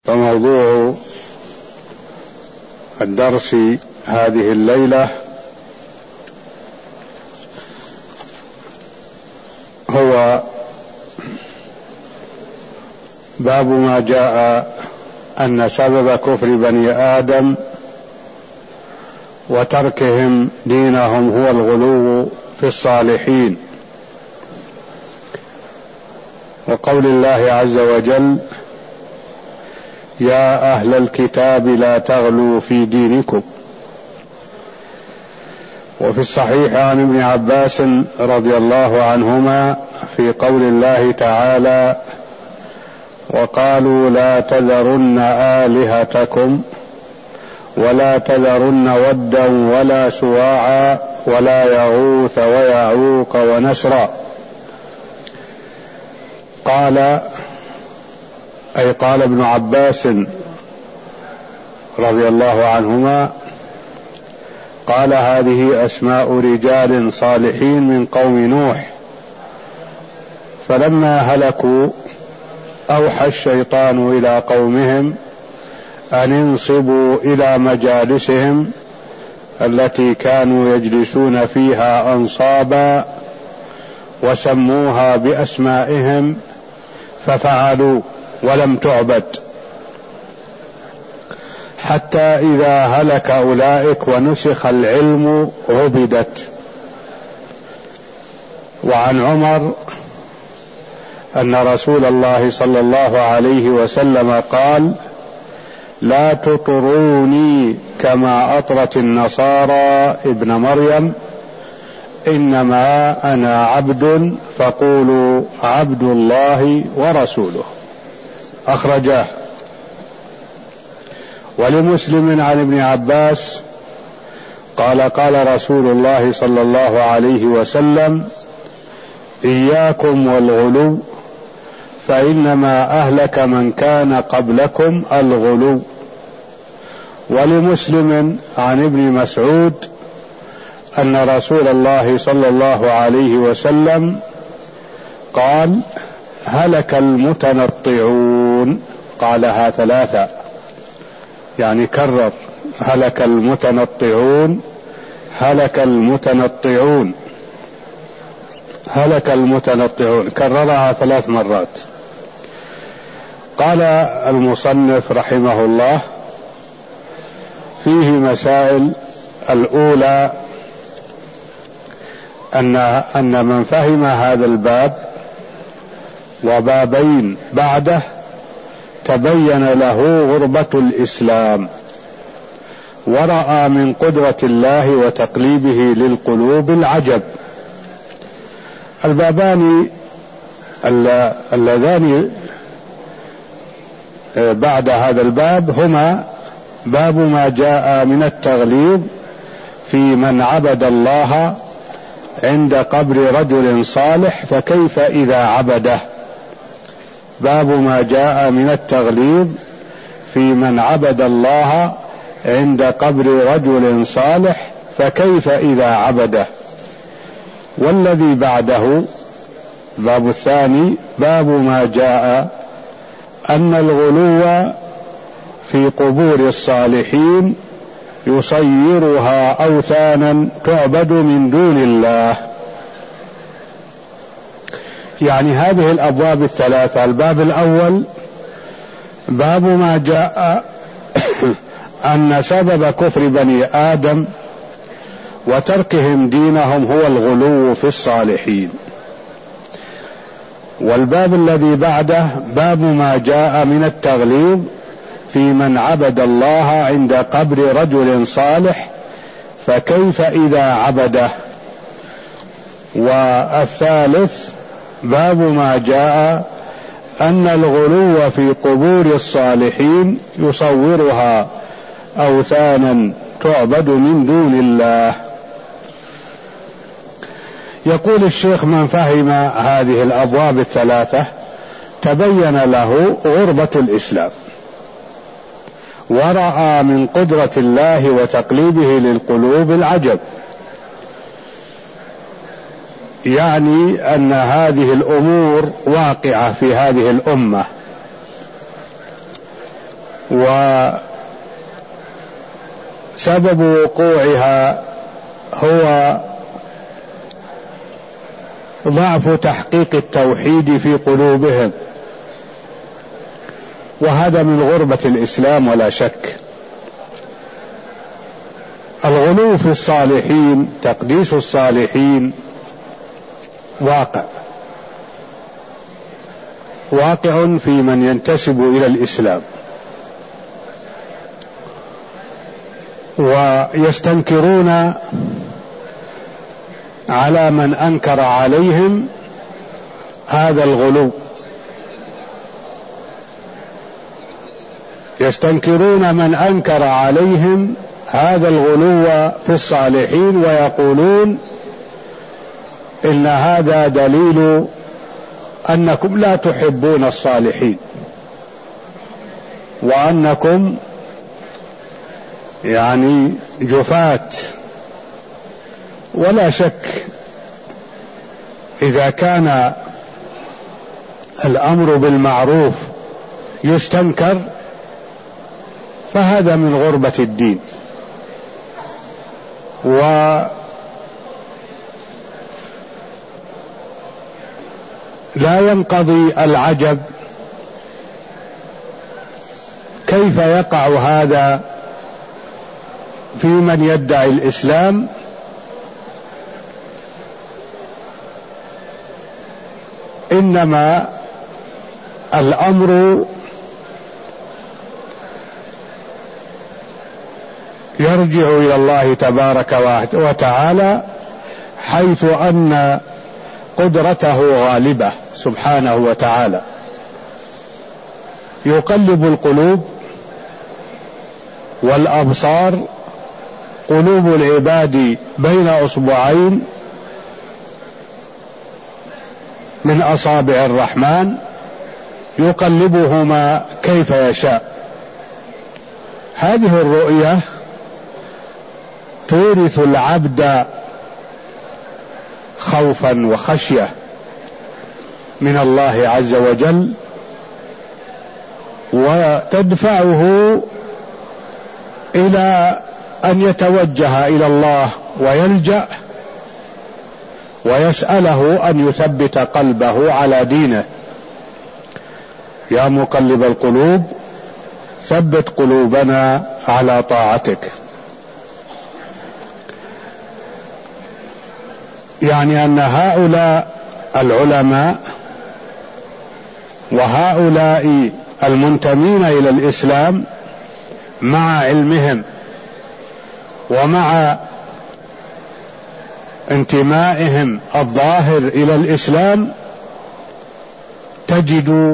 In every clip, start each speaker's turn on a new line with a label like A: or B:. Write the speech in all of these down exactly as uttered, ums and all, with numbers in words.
A: فموضوع الدرس هذه الليلة هو باب ما جاء أن سبب كفر بني آدم وتركهم دينهم هو الغلو في الصالحين، وقول الله عز وجل: يا أهل الكتاب لا تغلوا في دينكم. وفي الصحيح عن ابن عباس رضي الله عنهما في قول الله تعالى: وقالوا لا تذرن آلهتكم ولا تذرن ودا ولا سواعا ولا يغوث ويعوق ونسرا. قال أي قال ابن عباس رضي الله عنهما قال: هذه أسماء رجال صالحين من قوم نوح، فلما هلكوا أوحى الشيطان إلى قومهم أن انصبوا إلى مجالسهم التي كانوا يجلسون فيها أنصابا، وسموها بأسمائهم ففعلوا ولم تعبد، حتى إذا هلك أولئك ونسخ العلم عبدت. وعن عمر أن رسول الله صلى الله عليه وسلم قال: لا تطروني كما أطرت النصارى ابن مريم، إنما أنا عبد فقولوا عبد الله ورسوله. أخرجاه. ولمسلم عن ابن عباس قال: قال رسول الله صلى الله عليه وسلم: إياكم والغلو، فإنما أهلك من كان قبلكم الغلو. ولمسلم عن ابن مسعود أن رسول الله صلى الله عليه وسلم قال: هلك المتنطعون. قالها ثلاثة، يعني كرر: هلك المتنطعون، هلك المتنطعون، هلك المتنطعون، كررها ثلاث مرات. قال المصنف رحمه الله: فيه مسائل. الأولى أن أن من فهم هذا الباب وبابين بعده تبين له غربة الإسلام، ورأى من قدرة الله وتقليبه للقلوب العجب. البابان اللذان بعد هذا الباب هما باب ما جاء من التغليظ في من عبد الله عند قبر رجل صالح فكيف إذا عبده. باب ما جاء من التغليظ في من عبد الله عند قبر رجل صالح فكيف إذا عبده. والذي بعده باب الثاني باب ما جاء أن الغلو في قبور الصالحين يصيرها أوثانا تعبد من دون الله. يعني هذه الأبواب الثلاثة: الباب الأول باب ما جاء أن سبب كفر بني آدم وتركهم دينهم هو الغلو في الصالحين. والباب الذي بعده باب ما جاء من التغليظ في من عبد الله عند قبر رجل صالح فكيف إذا عبده. والثالث باب ما جاء أن الغلو في قبور الصالحين يصورها أوثانا تعبد من دون الله. يقول الشيخ: من فهم هذه الأبواب الثلاثة تبين له غربة الإسلام، ورأى من قدرة الله وتقليبه للقلوب العجب. يعني أن هذه الأمور واقعة في هذه الأمة، وسبب وقوعها هو ضعف تحقيق التوحيد في قلوبهم، وهذا من غربة الإسلام ولا شك. الغلو في الصالحين، تقديس الصالحين، واقع واقع في من ينتسب إلى الإسلام، ويستنكرون على من أنكر عليهم هذا الغلو، يستنكرون من أنكر عليهم هذا الغلو في الصالحين، ويقولون إن هذا دليل أنكم لا تحبون الصالحين، وأنكم يعني جفاة. ولا شك إذا كان الأمر بالمعروف يستنكر فهذا من غربة الدين. ولا ينقضي العجب كيف يقع هذا في من يدعي الإسلام، إنما الأمر يرجع إلى الله تبارك وتعالى، حيث أن قدرته غالبة سبحانه وتعالى، يقلب القلوب والأبصار، قلوب العباد بين أصبعين من أصابع الرحمن يقلبهما كيف يشاء. هذه الرؤية تورث العبد خوفا وخشية من الله عز وجل، وتدفعه إلى أن يتوجه إلى الله ويلجأ ويسأله أن يثبت قلبه على دينه. يا مقلب القلوب ثبت قلوبنا على طاعتك. يعني أن هؤلاء العلماء وهؤلاء المنتمين إلى الإسلام مع علمهم ومع انتمائهم الظاهر إلى الإسلام تجد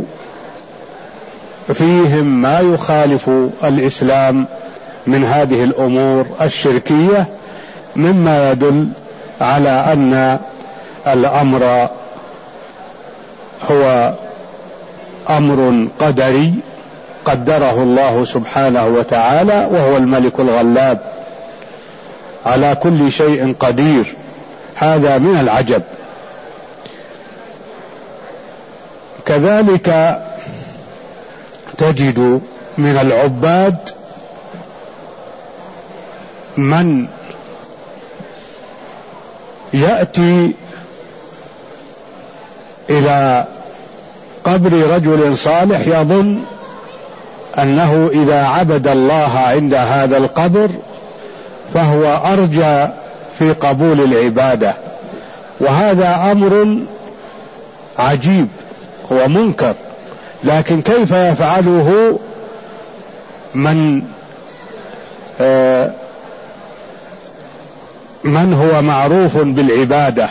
A: فيهم ما يخالف الإسلام من هذه الأمور الشركية، مما يدل على أن الأمر هو أمر قدري قدره الله سبحانه وتعالى، وهو الملك الغلاب على كل شيء قدير. هذا من العجب. كذلك تجد من العباد من يأتي إلى قبر رجل صالح يظن أنه إذا عبد الله عند هذا القبر فهو أرجى في قبول العبادة، وهذا أمر عجيب ومنكر. لكن كيف يفعله من آه من هو معروف بالعبادة؟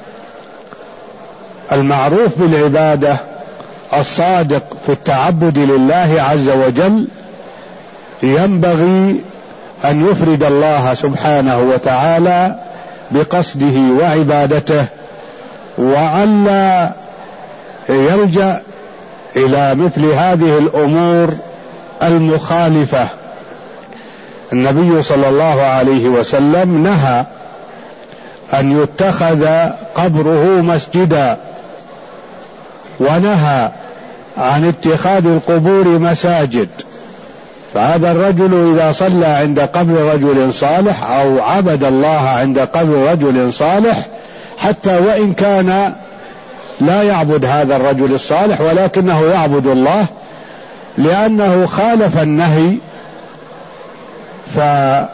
A: المعروف بالعبادة الصادق في التعبد لله عز وجل ينبغي أن يفرد الله سبحانه وتعالى بقصده وعبادته، وألا يلجأ إلى مثل هذه الأمور المخالفة. النبي صلى الله عليه وسلم نهى أن يتخذ قبره مسجدا، ونهى عن اتخاذ القبور مساجد، فهذا الرجل إذا صلى عند قبر رجل صالح أو عبد الله عند قبر رجل صالح، حتى وإن كان لا يعبد هذا الرجل الصالح ولكنه يعبد الله، لأنه خالف النهي فقد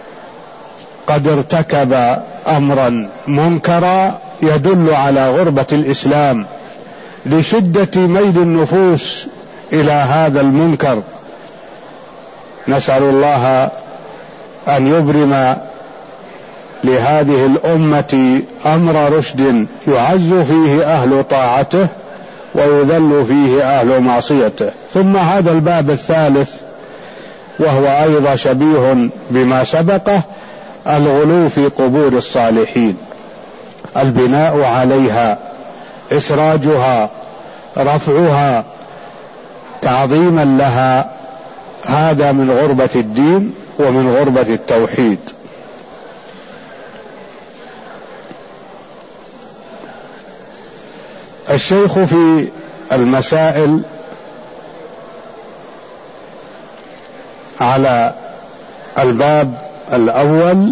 A: ارتكب أمرا منكرا يدل على غربة الإسلام لشدة ميل النفوس إلى هذا المنكر. نسأل الله أن يبرم لهذه الأمة أمر رشد يعز فيه أهل طاعته ويذل فيه أهل معصيته. ثم هذا الباب الثالث وهو أيضا شبيه بما سبقه، الغلو في قبور الصالحين، البناء عليها، إسراجها، رفعها تعظيما لها، هذا من غربة الدين ومن غربة التوحيد. الشيخ في المسائل على الباب الأول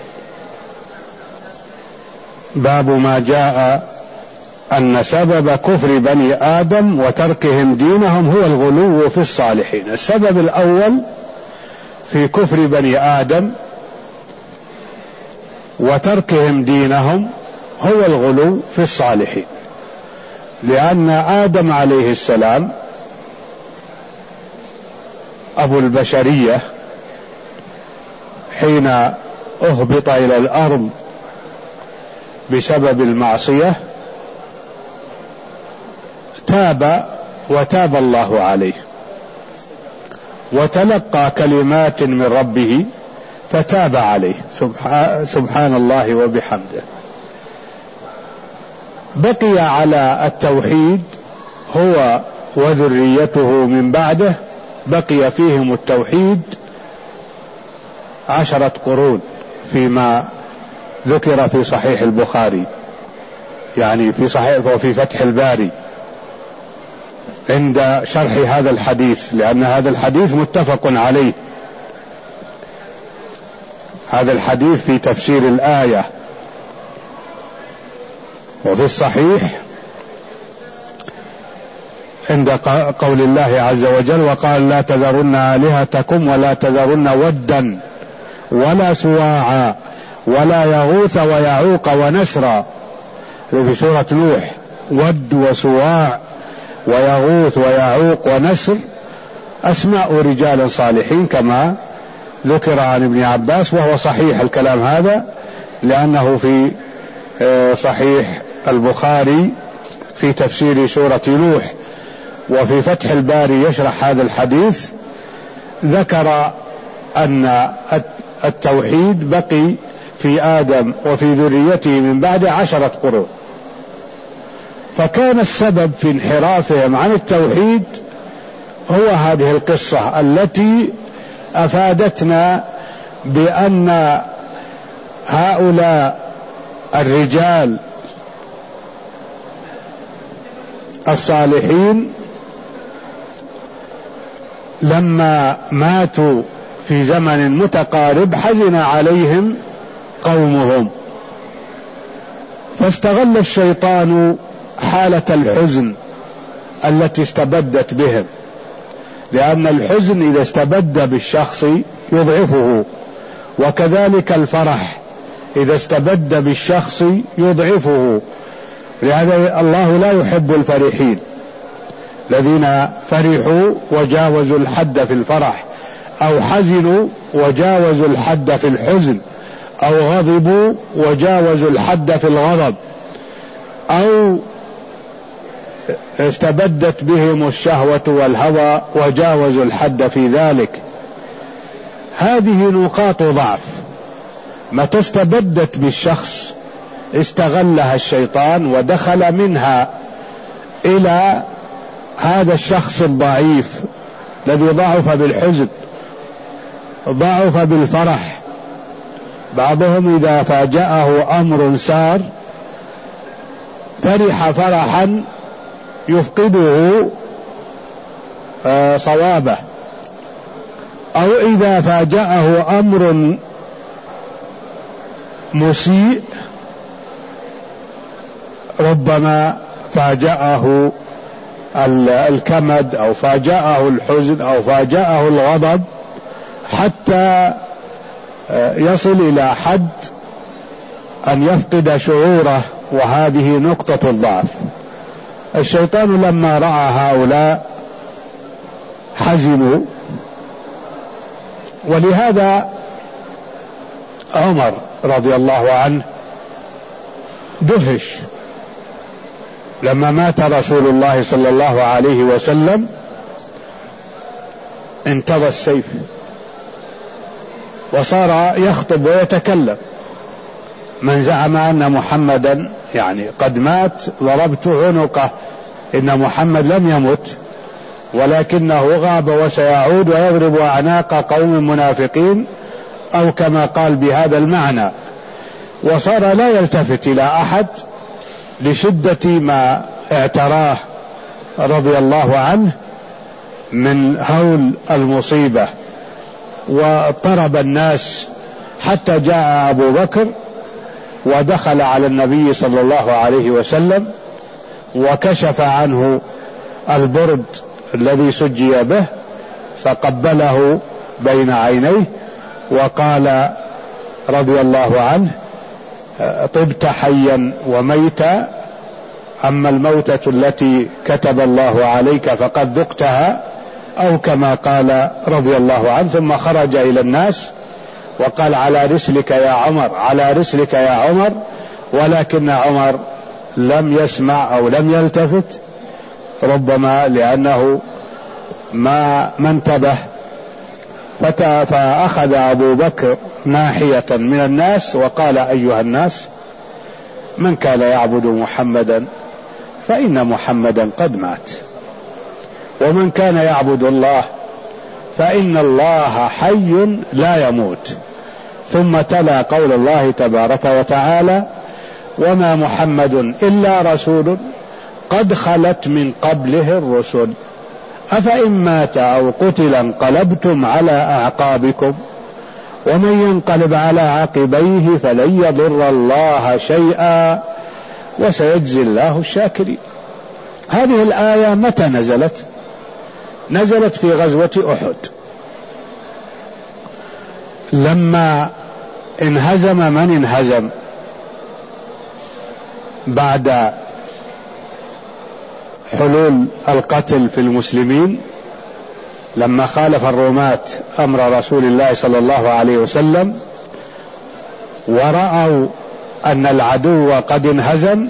A: باب ما جاء أن سبب كفر بني آدم وتركهم دينهم هو الغلو في الصالحين. السبب الأول في كفر بني آدم وتركهم دينهم هو الغلو في الصالحين، لأن آدم عليه السلام أبو البشرية حين أهبط إلى الأرض بسبب المعصية تاب وتاب الله عليه وتلقى كلمات من ربه فتاب عليه سبحان الله وبحمده. بقي على التوحيد هو وذريته من بعده، بقي فيهم التوحيد عشرة قرون فيما ذكر في صحيح البخاري، يعني في صحيح وفي فتح الباري عند شرح هذا الحديث، لأن هذا الحديث متفق عليه. هذا الحديث في تفسير الآية. وفي الصحيح عند قول الله عز وجل وقال لا تذرن آلهتكم ولا تذرن ودا ولا سواعا ولا يغوث ويعوق ونسرا، في سورة نوح. ود وسواع ويغوث ويعوق ونسر أسماء رجال صالحين كما ذكر عن ابن عباس، وهو صحيح الكلام هذا لأنه في صحيح البخاري في تفسير سورة نوح. وفي فتح الباري يشرح هذا الحديث ذكر أن التوحيد بقي في آدم وفي ذريته من بعد عشرة قرون، فكان السبب في انحرافهم عن التوحيد هو هذه القصة التي أفادتنا بأن هؤلاء الرجال الصالحين لما ماتوا في زمن متقارب حزن عليهم قومهم، فاستغل الشيطان حالة الحزن التي استبدت بهم، لأن الحزن إذا استبد بالشخص يضعفه، وكذلك الفرح إذا استبد بالشخص يضعفه، لهذا الله لا يحب الفرحين الذين فرحوا وجاوزوا الحد في الفرح، أو حزنوا وجاوزوا الحد في الحزن، أو غضبوا وجاوزوا الحد في الغضب، أو استبدت بهم الشهوة والهوى وجاوزوا الحد في ذلك. هذه نقاط ضعف متى استبدت بالشخص استغلها الشيطان ودخل منها إلى هذا الشخص الضعيف الذي ضعف بالحزن، ضعف بالفرح. بعضهم إذا فاجأه أمر سار فرح فرحا يفقده صوابه، أو إذا فاجأه أمر مسيء ربما فاجأه الكمد أو فاجأه الحزن أو فاجأه الغضب حتى يصل إلى حد أن يفقد شعوره، وهذه نقطة الضعف. الشيطان لما رأى هؤلاء حزنوا، ولهذا عمر رضي الله عنه دهش لما مات رسول الله صلى الله عليه وسلم، انتضى السيف وصار يخطب ويتكلم: من زعم أن محمدا يعني قد مات ضربت عنقه، إن محمد لم يمت ولكنه غاب وسيعود ويضرب أعناق قوم منافقين، أو كما قال بهذا المعنى. وصار لا يلتفت إلى أحد لشدة ما اعتراه رضي الله عنه من هول المصيبة، واضطرب الناس حتى جاء أبو بكر ودخل على النبي صلى الله عليه وسلم وكشف عنه البرد الذي سجي به، فقبله بين عينيه وقال رضي الله عنه: طبت حيا وميتا، أما الموتة التي كتب الله عليك فقد ذقتها، أو كما قال رضي الله عنه. ثم خرج إلى الناس وقال: على رسلك يا عمر، على رسلك يا عمر، ولكن عمر لم يسمع أو لم يلتفت، ربما لأنه ما ما انتبه. فأخذ أبو بكر ناحية من الناس وقال: أيها الناس، من كان يعبد محمدا فإن محمدا قد مات، ومن كان يعبد الله فإن الله حي لا يموت. ثم تلا قول الله تبارك وتعالى: وما محمد إلا رسول قد خلت من قبله الرسل أفإن مات أو قتل انقلبتم على أعقابكم ومن ينقلب على عقبيه فلن يضر الله شيئا وسيجزي الله الشاكرين. هذه الآية متى نزلت؟ نزلت في غزوة أحد، لما انهزم من انهزم بعد حلول القتل في المسلمين، لما خالف الرماة أمر رسول الله صلى الله عليه وسلم ورأوا أن العدو قد انهزم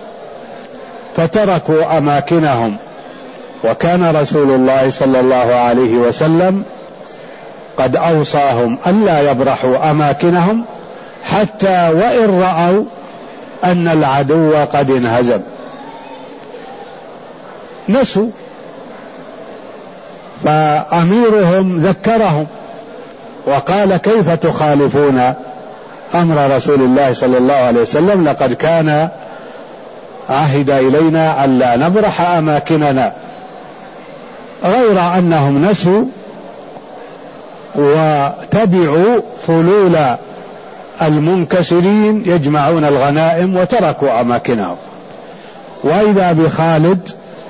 A: فتركوا أماكنهم، وكان رسول الله صلى الله عليه وسلم قد أوصاهم ألا يبرحوا أماكنهم حتى وإن رأوا أن العدو قد انهزم. نسوا، فأميرهم ذكرهم وقال: كيف تخالفون أمر رسول الله صلى الله عليه وسلم؟ لقد كان عهد إلينا ألا نبرح أماكننا. غير أنهم نسوا وتبعوا فلول المنكسرين يجمعون الغنائم وتركوا أماكنهم. وإذا بخالد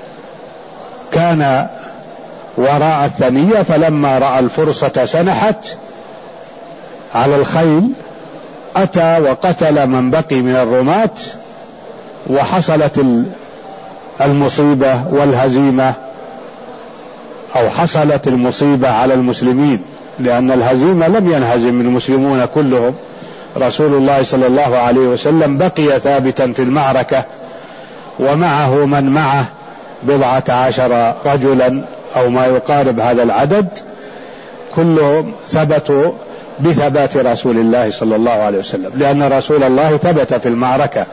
A: كان وراء الثنية، فلما رأى الفرصة سنحت على الخيل أتى وقتل من بقي من الرماة، وحصلت المصيبة والهزيمة، أو حصلت المصيبة على المسلمين، لأن الهزيمة لم ينهزم المسلمون كلهم. رسول الله صلى الله عليه وسلم بقي ثابتا في المعركة، ومعه من معه بضعة عشر رجلا أو ما يقارب هذا العدد، كلهم ثبتوا بثبات رسول الله صلى الله عليه وسلم، لأن رسول الله ثبت في المعركة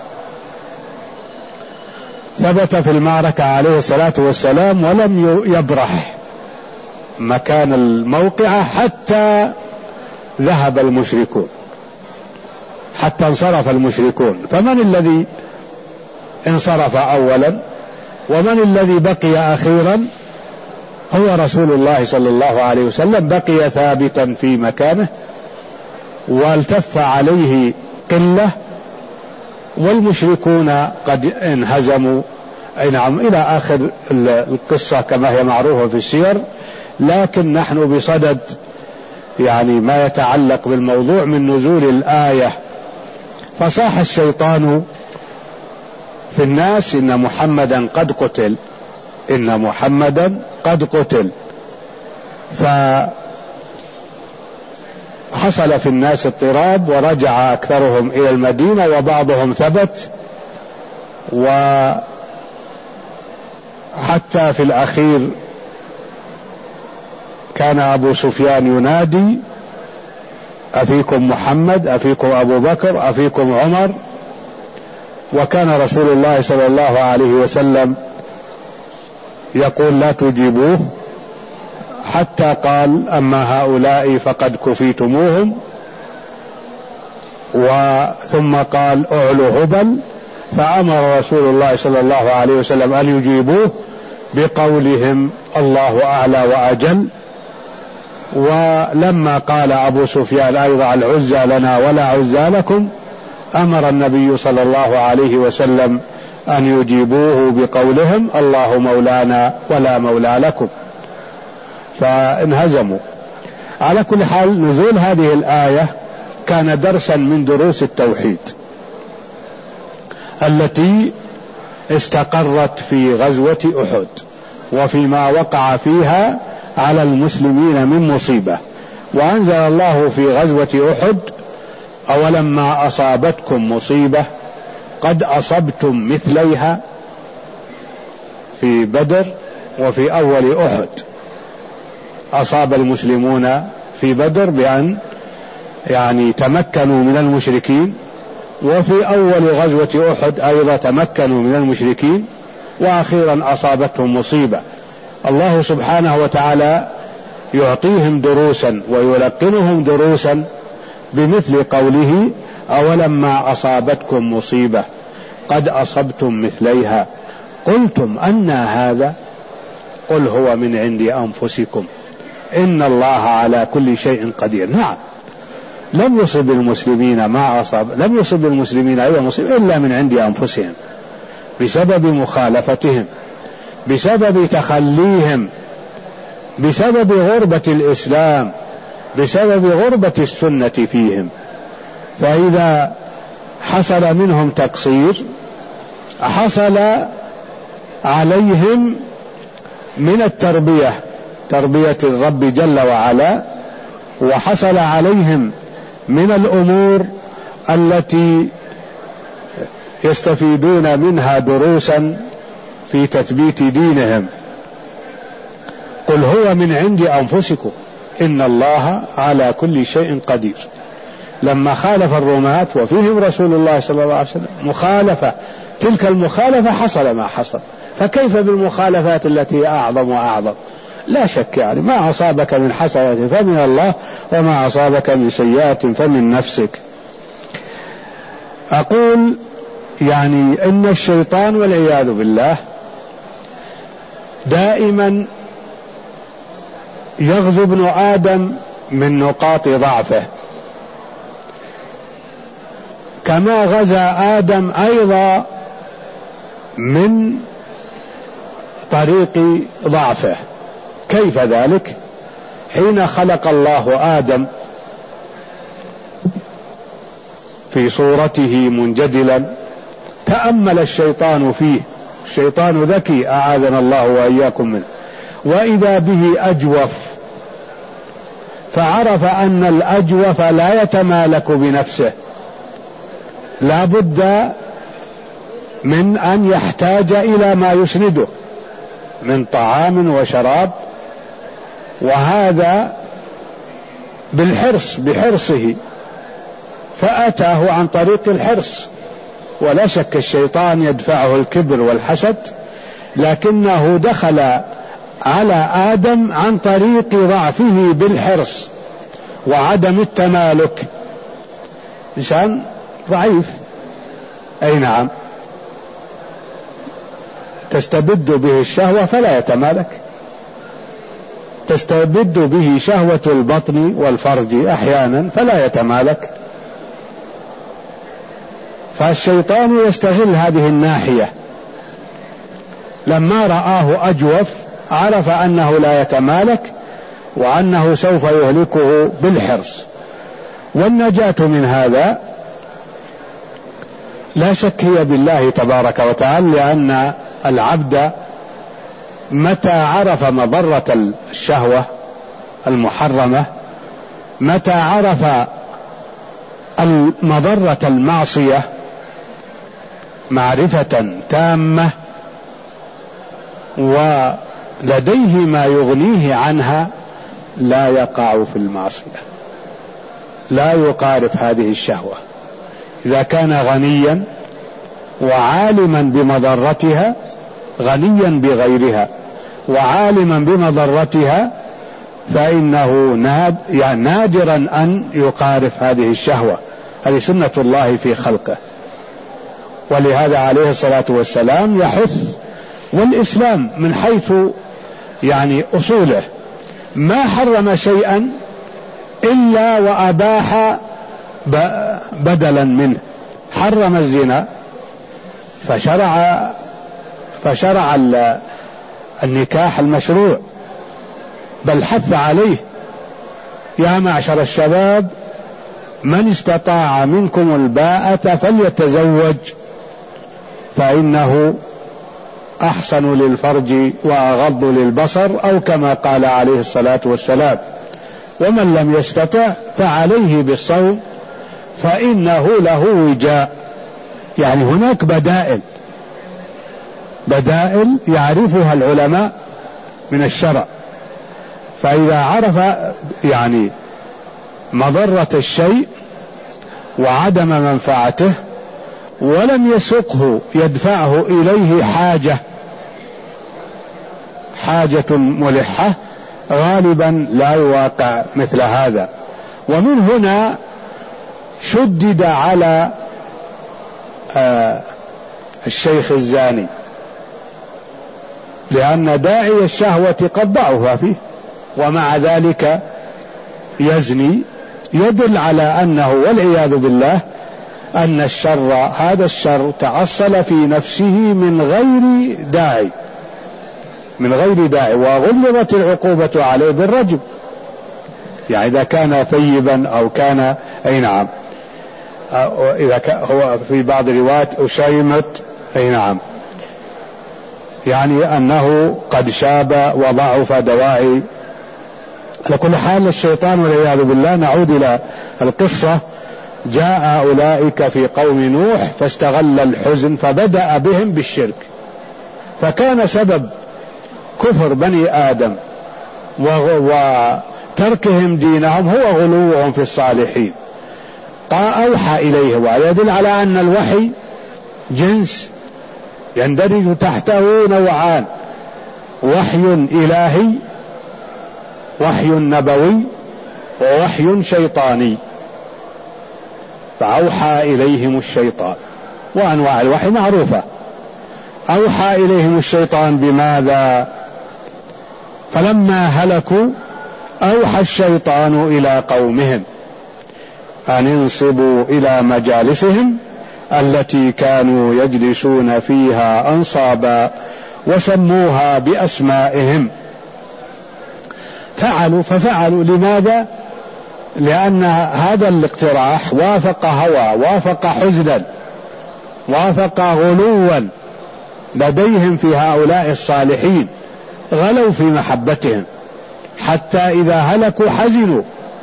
A: ثبت في المعركة عليه الصلاة والسلام، ولم يبرح مكان الموقعة حتى ذهب المشركون، حتى انصرف المشركون. فمن الذي انصرف أولا ومن الذي بقي أخيرا؟ هو رسول الله صلى الله عليه وسلم بقي ثابتا في مكانه، والتف عليه قلة، والمشركون قد انهزموا. أي نعم، إلى آخر القصة كما هي معروفة في السير. لكن نحن بصدد يعني ما يتعلق بالموضوع من نزول الآية. فصاح الشيطان في الناس إن محمدا قد قتل، إن محمدا قد قتل. فحصل في الناس اضطراب، ورجع أكثرهم إلى المدينة وبعضهم ثبت، وحتى في الأخير كان أبو سفيان ينادي: أفيكم محمد؟ أفيكم أبو بكر؟ أفيكم عمر؟ وكان رسول الله صلى الله عليه وسلم يقول: لا تجيبوه، حتى قال: أما هؤلاء فقد كفيتموهم. وثم قال: أعلوا هبل. فأمر رسول الله صلى الله عليه وسلم أن يجيبوه بقولهم: الله أعلى وأجل. ولما قال أبو سفيان أيضا: العزى لنا ولا عزى لكم، أمر النبي صلى الله عليه وسلم أن يجيبوه بقولهم: الله مولانا ولا مولى لكم. فانهزموا. على كل حال، نزول هذه الآية كان درسا من دروس التوحيد التي استقرت في غزوة أحد، وفيما وقع فيها على المسلمين من مصيبة. وأنزل الله في غزوة أحد: أولما أصابتكم مصيبة قد أصبتم مثليها، في بدر وفي أول أحد. أصاب المسلمون في بدر بأن يعني تمكنوا من المشركين، وفي أول غزوة أحد أيضا تمكنوا من المشركين، وأخيرا أصابتهم مصيبة. الله سبحانه وتعالى يعطيهم دروسا ويلقنهم دروسا بمثل قوله: أولما أصابتكم مصيبة قد أصبتم مثليها قلتم أنى هذا قل هو من عند أنفسكم إن الله على كل شيء قدير. نعم، لم يصب المسلمين ما أصاب، لم يصب المسلمين أي مصيبة إلا من عند أنفسهم، بسبب مخالفتهم، بسبب تخليهم، بسبب غربة الإسلام، بسبب غربة السنة فيهم. فإذا حصل منهم تقصير حصل عليهم من التربية، تربية الرب جل وعلا، وحصل عليهم من الأمور التي يستفيدون منها دروسا في تثبيت دينهم. قل هو من عند أنفسكم إن الله على كل شيء قدير. لما خالف الرماة وفيهم رسول الله صلى الله عليه وسلم مخالفة، تلك المخالفة حصل ما حصل، فكيف بالمخالفات التي أعظم وأعظم؟ لا شك يعني ما أصابك من حسنة فمن الله، وما أصابك من سيئات فمن نفسك. أقول يعني إن الشيطان والعياذ بالله دائما يغزو ابن آدم من نقاط ضعفه، كما غزا آدم أيضا من طريق ضعفه. كيف ذلك؟ حين خلق الله آدم في صورته منجدلا تأمل الشيطان فيه، الشيطان ذكي أعاذنا الله وإياكم منه، وإذا به أجوف، فعرف أن الأجوف لا يتمالك بنفسه، لا بد من أن يحتاج إلى ما يسنده من طعام وشراب، وهذا بالحرص بحرصه، فأتاه عن طريق الحرص. ولا شك الشيطان يدفعه الكبر والحسد، لكنه دخل على آدم عن طريق ضعفه بالحرص وعدم التمالك. إنسان ضعيف، أي نعم، تستبد به الشهوة فلا يتمالك، تستبد به شهوة البطن والفرج أحيانا فلا يتمالك. فالشيطان يستغل هذه الناحية، لما رآه أجوف عرف أنه لا يتمالك وأنه سوف يهلكه بالحرص. والنجاة من هذا لا شك هي بالله تبارك وتعالى، لأن العبد متى عرف مضرة الشهوة المحرمة، متى عرف مضرة المعصية معرفة تامة ولديه ما يغنيه عنها، لا يقع في المعصية، لا يقارف هذه الشهوة. إذا كان غنيا وعالما بمضرتها، غنيا بغيرها وعالما بمضرتها، فإنه ناد يعني نادرا أن يقارف هذه الشهوة. هذه سنة الله في خلقه. ولهذا عليه الصلاة والسلام يحث، والإسلام من حيث يعني أصوله ما حرم شيئا إلا وأباح بدلا منه. حرم الزنا فشرع فشرع النكاح المشروع، بل حث عليه: يا معشر الشباب من استطاع منكم الباءة فليتزوج فإنه أحسن للفرج وأغض للبصر، أو كما قال عليه الصلاة والسلام. ومن لم يستطع فعليه بالصوم فإنه له وجاء. يعني هناك بدائل بدائل يعرفها العلماء من الشرع. فإذا عرف يعني مضرة الشيء وعدم منفعته ولم يسقه يدفعه إليه حاجة حاجة ملحة، غالبا لا يواقع مثل هذا. ومن هنا شدد على آه الشيخ الزاني، لأن داعي الشهوة قد ضعف فيه ومع ذلك يزني، يدل على أنه والعياذ بالله أن الشر هذا الشر تأصل في نفسه من غير داعي من غير داعي وغلظت العقوبة عليه بالرجم. يعني إذا كان ثيبا أو كان أي نعم إذا كان هو في بعض الروايات أشيمت أي نعم، يعني أنه قد شاب وضعف دواعي. على كل حال الشيطان والعياذ بالله، نعود إلى القصة، جاء أولئك في قوم نوح فاستغل الحزن فبدأ بهم بالشرك، فكان سبب كفر بني آدم وتركهم دينهم هو غلوهم في الصالحين. قال أوحى إليه، ويدل على أن الوحي جنس يندرج تحته نوعان: وحي إلهي، وحي نبوي، ووحي شيطاني. فأوحى إليهم الشيطان، وأنواع الوحي معروفة. أوحى إليهم الشيطان بماذا؟ فلما هلكوا أوحى الشيطان إلى قومهم أن انصبوا إلى مجالسهم التي كانوا يجلسون فيها أنصابا وسموها بأسمائهم. فعلوا ففعلوا لماذا؟ لأن هذا الاقتراح وافق هوى، وافق حزنا، وافق غلوا لديهم في هؤلاء الصالحين، غلوا في محبتهم حتى إذا هلكوا حزنوا،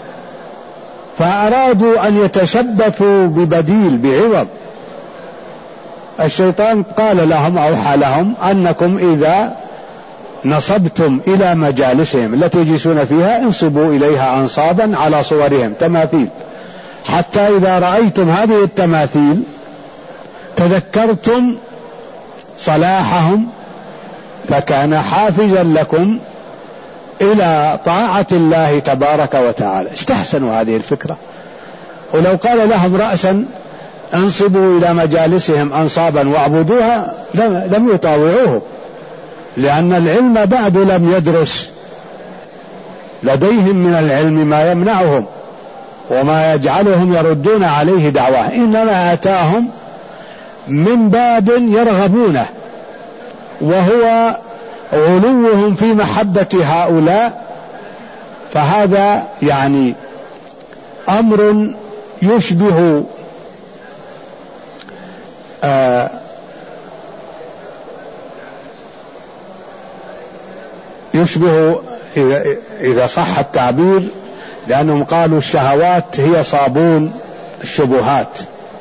A: فأرادوا أن يتشبثوا ببديل بعوض. الشيطان قال لهم، أوحى لهم أنكم إذا نصبتم إلى مجالسهم التي يجلسون فيها انصبوا إليها أنصابا على صورهم، تماثيل، حتى إذا رأيتم هذه التماثيل تذكرتم صلاحهم فكان حافزا لكم إلى طاعة الله تبارك وتعالى. استحسنوا هذه الفكرة، ولو قال لهم رأسا انصبوا إلى مجالسهم أنصابا واعبدوها لم يطاوعوه، لأن العلم بعد لم يدرس لديهم من العلم ما يمنعهم وما يجعلهم يردون عليه دعواه، إنما أتاهم من باب يرغبونه، وهو غلوهم في محبة هؤلاء. فهذا يعني أمر يشبه آه يشبه إذا صح التعبير، لأنهم قالوا الشهوات هي صابون الشبهات،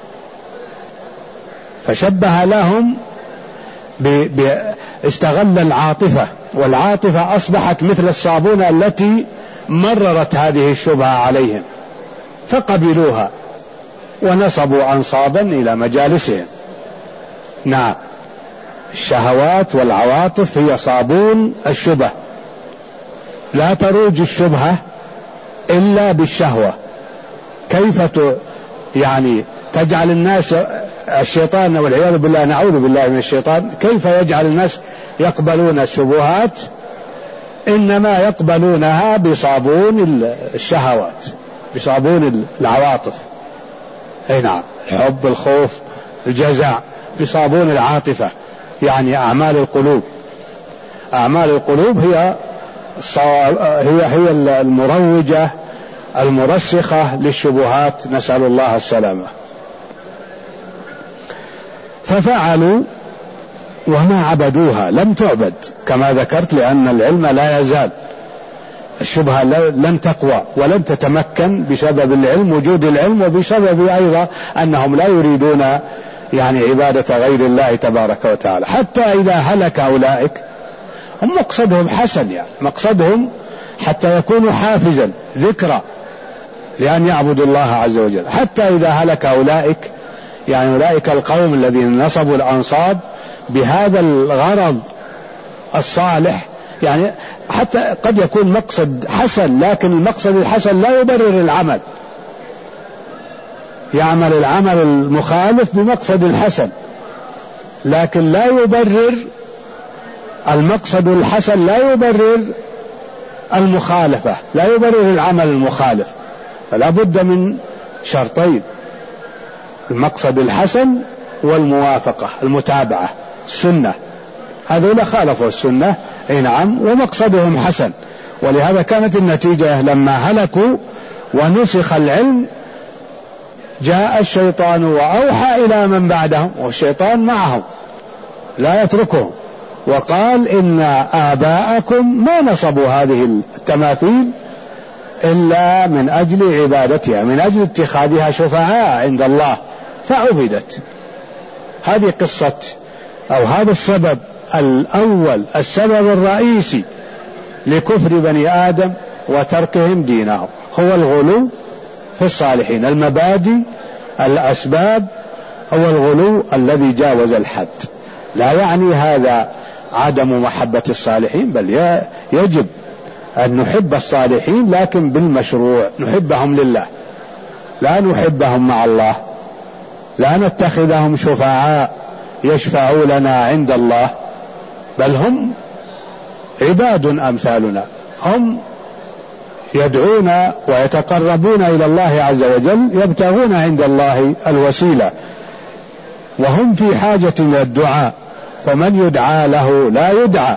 A: فشبه لهم ب... ب... استغل العاطفة، والعاطفة أصبحت مثل الصابونة التي مررت هذه الشبهة عليهم، فقبلوها ونصبوا أنصابا إلى مجالسهم. نعم، الشهوات والعواطف هي صابون الشبه، لا تروج الشبهة إلا بالشهوة. كيف ت... يعني تجعل الناس، الشيطان والعياذ بالله، نعوذ بالله من الشيطان، كيف يجعل الناس يقبلون الشبهات؟ إنما يقبلونها بصابون الشهوات، بصابون العواطف. أي نعم، الحب، الخوف، الجزع، بصابون العاطفة، يعني أعمال القلوب. أعمال القلوب هي هي هي المروجة المرسخة للشبهات، نسأل الله السلامة. ففعلوا وما عبدوها، لم تعبد كما ذكرت، لأن العلم لا يزال، الشبهة لن تقوى ولن تتمكن بسبب العلم، وجود العلم، وبسبب أيضا أنهم لا يريدون يعني عبادة غير الله تبارك وتعالى. حتى إذا هلك أولئك، هم مقصدهم حسن، يعني مقصدهم حتى يكونوا حافزا ذكرى لأن يعبدوا الله عز وجل. حتى إذا هلك أولئك، يعني أولئك القوم الذين نصبوا الأنصاب بهذا الغرض الصالح، يعني حتى قد يكون مقصد حسن، لكن المقصد الحسن لا يبرر العمل، يعمل العمل المخالف بمقصد الحسن، لكن لا يبرر المقصد الحسن، لا يبرر المخالفة، لا يبرر العمل المخالف. فلا بد من شرطين: المقصد الحسن والموافقة، المتابعة، السنة. هذول خالفوا السنة، اي نعم، ومقصدهم حسن. ولهذا كانت النتيجة لما هلكوا ونسخ العلم، جاء الشيطان وأوحى إلى من بعدهم، والشيطان معهم لا يتركهم، وقال: إن آباءكم ما نصبوا هذه التماثيل إلا من أجل عبادتها، من أجل اتخاذها شفعاء عند الله فعبدت. هذه قصة، أو هذا السبب الأول، السبب الرئيسي لكفر بني آدم وتركهم دينهم، هو الغلو في الصالحين. المبادئ، الأسباب، هو الغلو الذي جاوز الحد. لا يعني هذا عدم محبة الصالحين، بل يجب أن نحب الصالحين، لكن بالمشروع، نحبهم لله، لا نحبهم مع الله، لا نتخذهم شفعاء يشفعوا لنا عند الله، بل هم عباد أمثالنا، هم يدعون ويتقربون إلى الله عز وجل، يبتغون عند الله الوسيلة، وهم في حاجة إلى الدعاء، فمن يدعى له لا يدعى.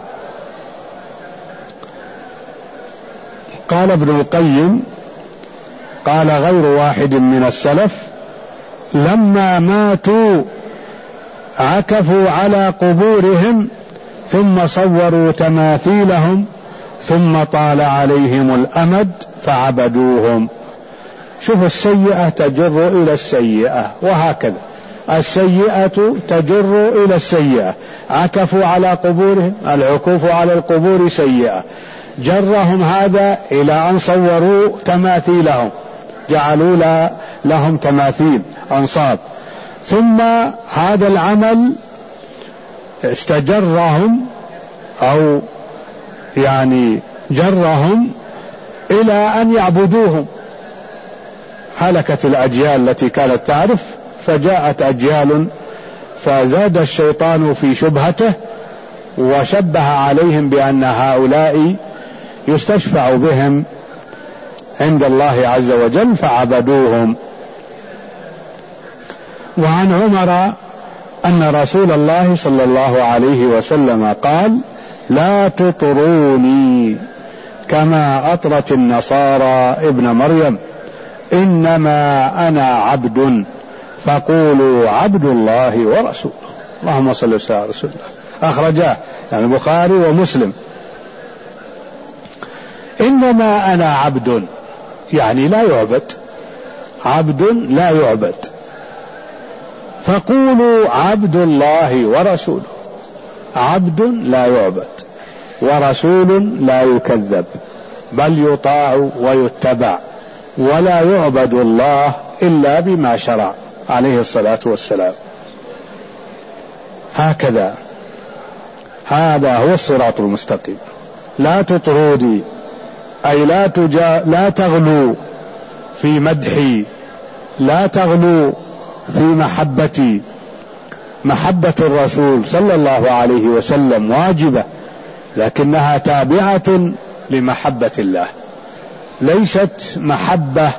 A: قال ابن القيم: قال غير واحد من السلف: لما ماتوا عكفوا على قبورهم ثم صوروا تماثيلهم ثم طال عليهم الأمد فعبدوهم. شوف، السيئة تجر إلى السيئة، وهكذا السيئة تجر إلى السيئة. عكفوا على قبورهم، العكوف على القبور سيئة، جرهم هذا إلى أن صوروا تماثيلهم، جعلوا لهم تماثيل أنصاب، ثم هذا العمل استجرهم أو يعني جرهم إلى أن يعبدوهم. هلكت الأجيال التي كانت تعرف، فجاءت أجيال، فزاد الشيطان في شبهته وشبه عليهم بأن هؤلاء يستشفع بهم عند الله عز وجل فعبدوهم. وعن عمر أن رسول الله صلى الله عليه وسلم قال: لا تطروني كما أطرت النصارى ابن مريم، إنما أنا عبد فقولوا عبد الله ورسوله. اللهم صل وسلم على رسول الله. أخرجاه يعني البخاري ومسلم. إنما أنا عبد يعني لا يعبد، عبد لا يعبد، فقولوا عبد الله ورسوله. عبد لا يعبد ورسول لا يكذب، بل يطاع ويتبع، ولا يعبد الله إلا بما شرع عليه الصلاة والسلام. هكذا، هذا هو الصراط المستقيم. لا تطرودي أي لا, تجا لا تغلو في مدحي، لا تغلو في محبتي. محبة الرسول صلى الله عليه وسلم واجبة، لكنها تابعة لمحبة الله، ليست محبة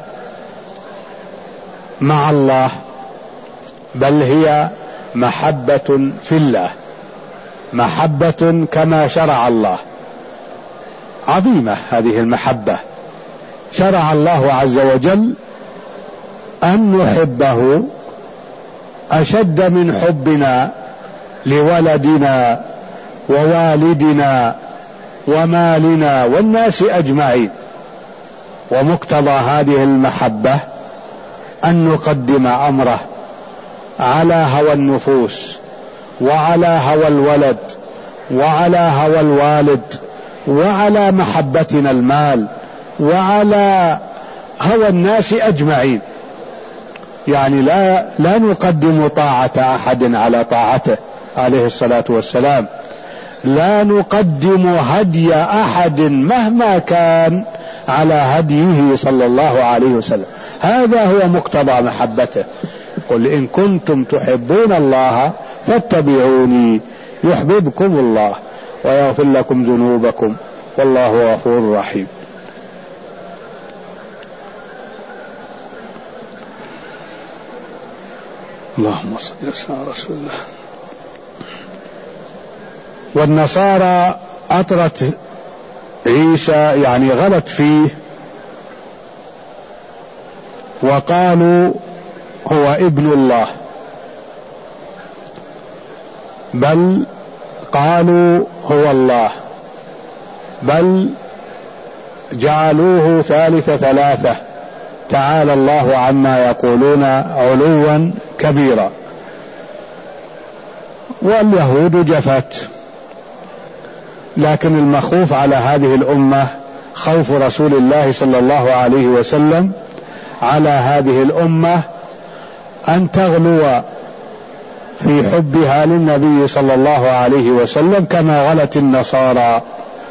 A: مع الله، بل هي محبة في الله، محبة كما شرع الله. عظيمة هذه المحبة. شرع الله عز وجل أن نحبه أشد من حبنا لولدنا ووالدنا ومالنا والناس أجمعين. ومقتضى هذه المحبة أن نقدم أمره على هوى النفوس، وعلى هوى الولد، وعلى هوى الوالد، وعلى محبتنا المال، وعلى هوى الناس أجمعين. يعني لا لا نقدم طاعة أحد على طاعته عليه الصلاة والسلام، لا نقدم هدي أحد مهما كان على هديه صلى الله عليه وسلم. هذا هو مقتضى محبته. قل إن كنتم تحبون الله فاتبعوني يحببكم الله ويغفر لكم ذنوبكم والله غفور رحيم. اللهم صل وسلم على رسول الله. والنصارى أطرت عيسى يعني غلت فيه، وقالوا هو ابن الله، بل قالوا هو الله، بل جعلوه ثالث ثلاثة، تعالى الله عما يقولون علوا كبيرا. واليهود جفت، لكن المخوف على هذه الأمة خوف رسول الله صلى الله عليه وسلم على هذه الأمة أن تغلو في حبها للنبي صلى الله عليه وسلم كما غلت النصارى.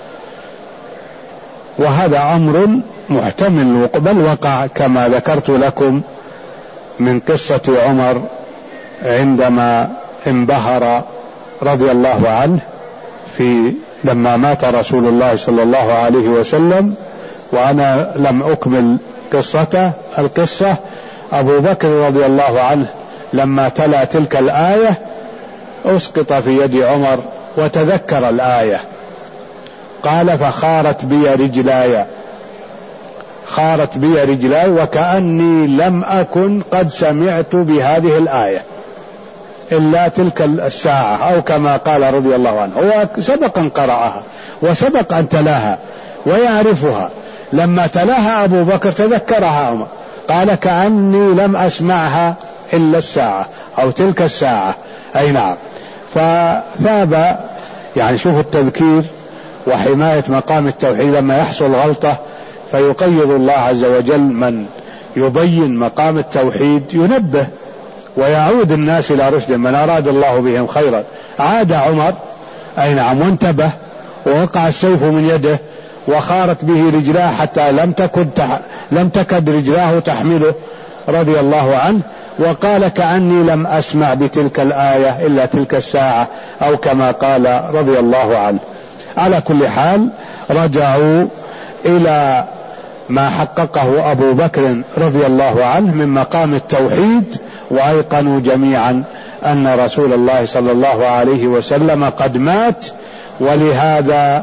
A: وهذا أمر محتمل، بل وقع كما ذكرت لكم من قصة عمر عندما انبهر رضي الله عنه في لما مات رسول الله صلى الله عليه وسلم. وأنا لم أكمل قصته القصة. أبو بكر رضي الله عنه لما تلا تلك الآية أسقط في يد عمر وتذكر الآية، قال فخارت بي رجلاي، خارت بي رجلاي وكأني لم أكن قد سمعت بهذه الآية إلا تلك الساعة، أو كما قال رضي الله عنه. هو سبق أن قرأها وسبق أن تلاها ويعرفها، لما تلاها أبو بكر تذكرها عمر، قال كأني لم أسمعها إلا الساعة أو تلك الساعة. أي نعم. فثاب يعني شوفوا التذكير وحماية مقام التوحيد. لما يحصل غلطة فيقيض الله عز وجل من يبين مقام التوحيد، ينبه ويعود الناس إلى رشد من أراد الله بهم خيرا. عاد عمر أي نعم وانتبه، ووقع السيف من يده وخارت به رجلاه حتى لم تكد تح... لم تكد رجلاه تحمله رضي الله عنه، وقال كأني لم أسمع بتلك الآية إلا تلك الساعة، أو كما قال رضي الله عنه. على كل حال رجعوا إلى ما حققه أبو بكر رضي الله عنه من مقام التوحيد، وأيقنوا جميعا أن رسول الله صلى الله عليه وسلم قد مات، ولهذا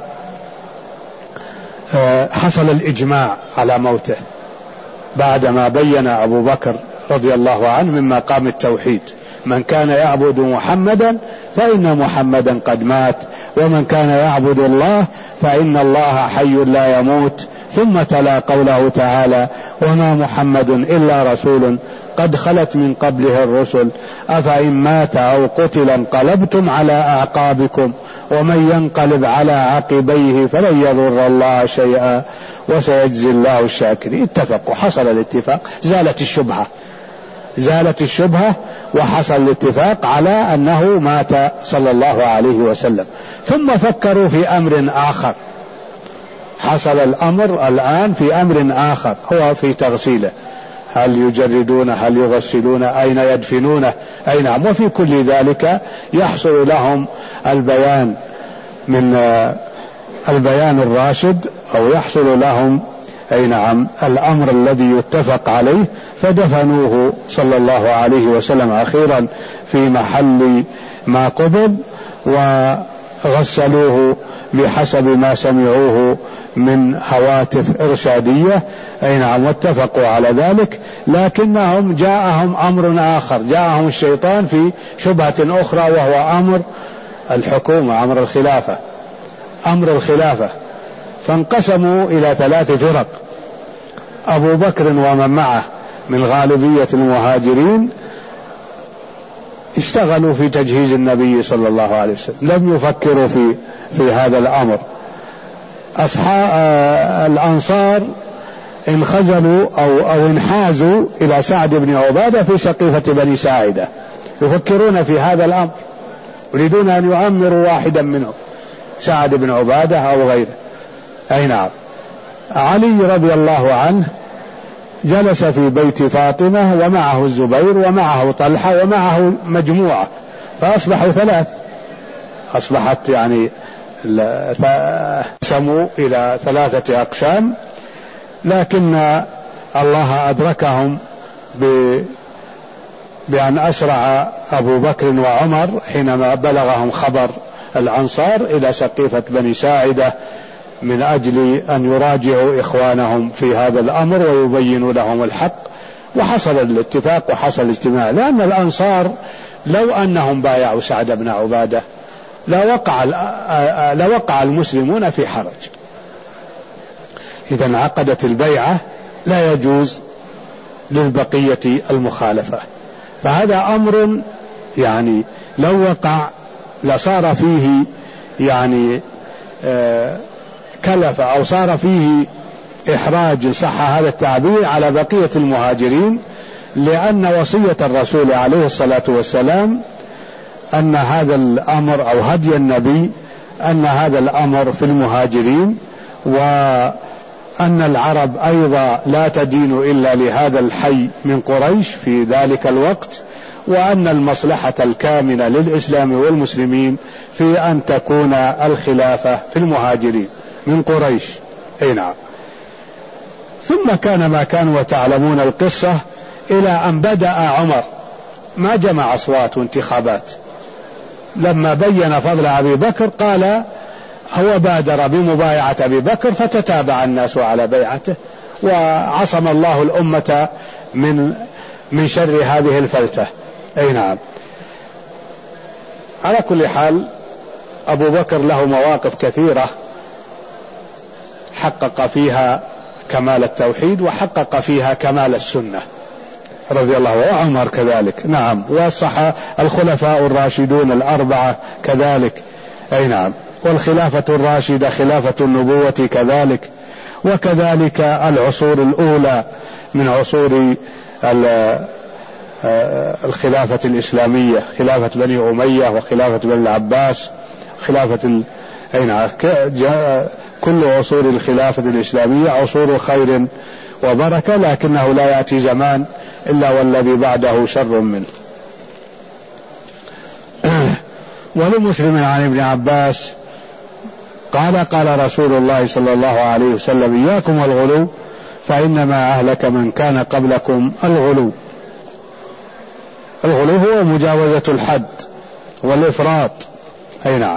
A: حصل الإجماع على موته بعدما بين أبو بكر رضي الله عنه من مقام التوحيد: من كان يعبد محمدا فإن محمدا قد مات، ومن كان يعبد الله فإن الله حي لا يموت. ثم تلا قوله تعالى: وما محمد إلا رسول قد خلت من قبله الرسل أفإن مات أو قتل انقلبتم على أعقابكم ومن ينقلب على عقبيه فلن يضر الله شيئا وسيجزي الله الشاكرين. اتفقوا، حصل الاتفاق، زالت الشبهة زالت الشبهة وحصل الاتفاق على أنه مات صلى الله عليه وسلم. ثم فكروا في أمر آخر، حصل الأمر الآن في أمر آخر هو في تغسيله، هل يجردون، هل يغسلون، أين يدفنونه، أي نعم. وفي كل ذلك يحصل لهم البيان من البيان الراشد، أو يحصل لهم أي نعم الأمر الذي يتفق عليه، فدفنوه صلى الله عليه وسلم أخيرا في محل ما قبل، وغسلوه بحسب ما سمعوه من هواتف إرشادية، أي نعم، واتفقوا على ذلك. لكنهم جاءهم أمر آخر، جاءهم الشيطان في شبهة أخرى، وهو أمر الحكومة، أمر الخلافة أمر الخلافة فانقسموا إلى ثلاث فرق. أبو بكر ومن معه من غالبية المهاجرين اشتغلوا في تجهيز النبي صلى الله عليه وسلم، لم يفكروا في في هذا الأمر. أصحاب الأنصار انخزلوا أو, أو انحازوا إلى سعد بن عبادة في سقيفة بني ساعدة، يفكرون في هذا الأمر، يريدون أن يعمروا واحدا منهم، سعد بن عبادة أو غيره. أي نعم. علي رضي الله عنه جلس في بيت فاطمة ومعه الزبير ومعه طلحة ومعه مجموعة، فأصبحوا ثلاث، أصبحت يعني قسموا إلى ثلاثة أقسام. لكن الله أدركهم بأن أسرع أبو بكر وعمر حينما بلغهم خبر الأنصار إلى سقيفة بني ساعدة من أجل أن يراجعوا إخوانهم في هذا الأمر ويبينوا لهم الحق، وحصل الاتفاق وحصل الاجتماع. لأن الأنصار لو أنهم بايعوا سعد بن عبادة لوقع لوقع المسلمون في حرج. إذا انعقدت البيعة لا يجوز للبقية المخالفة، فهذا أمر يعني لو وقع لصار فيه يعني آه كلفة، أو صار فيه إحراج، صح هذا التعبير، على بقية المهاجرين، لأن وصية الرسول عليه الصلاة والسلام أن هذا الأمر، أو هدي النبي أن هذا الأمر في المهاجرين، وأن العرب أيضا لا تدين إلا لهذا الحي من قريش في ذلك الوقت، وأن المصلحة الكامنة للإسلام والمسلمين في أن تكون الخلافة في المهاجرين من قريش. أي نعم. ثم كان ما كان، وتعلمون القصة، إلى أن بدأ عمر ما جمع أصوات وانتخابات، لما بين فضل أبي بكر قال هو بادر بمبايعة أبي بكر، فتتابع الناس على بيعته، وعصم الله الأمة من من شر هذه الفلتة. أي نعم. على كل حال أبو بكر له مواقف كثيرة حقق فيها كمال التوحيد وحقق فيها كمال السنة رضي الله عنه، وعمر كذلك. نعم. والصحابة الخلفاء الراشدون الأربعة كذلك. أي نعم. والخلافة الراشدة خلافة النبوة كذلك، وكذلك العصور الأولى من عصور الخلافة الإسلامية، خلافة بني أمية وخلافة بني العباس، خلافة ال... أي نعم. كل عصور الخلافة الإسلامية عصور خير وبركة، لكنه لا يأتي زمان إلا والذي بعده شر منه. ولمسلم عن ابن عباس قال قال رسول الله صلى الله عليه وسلم: إياكم والغلو فإنما أهلك من كان قبلكم الغلو. الغلو هو مجاوزة الحد والإفراط. أي نعم.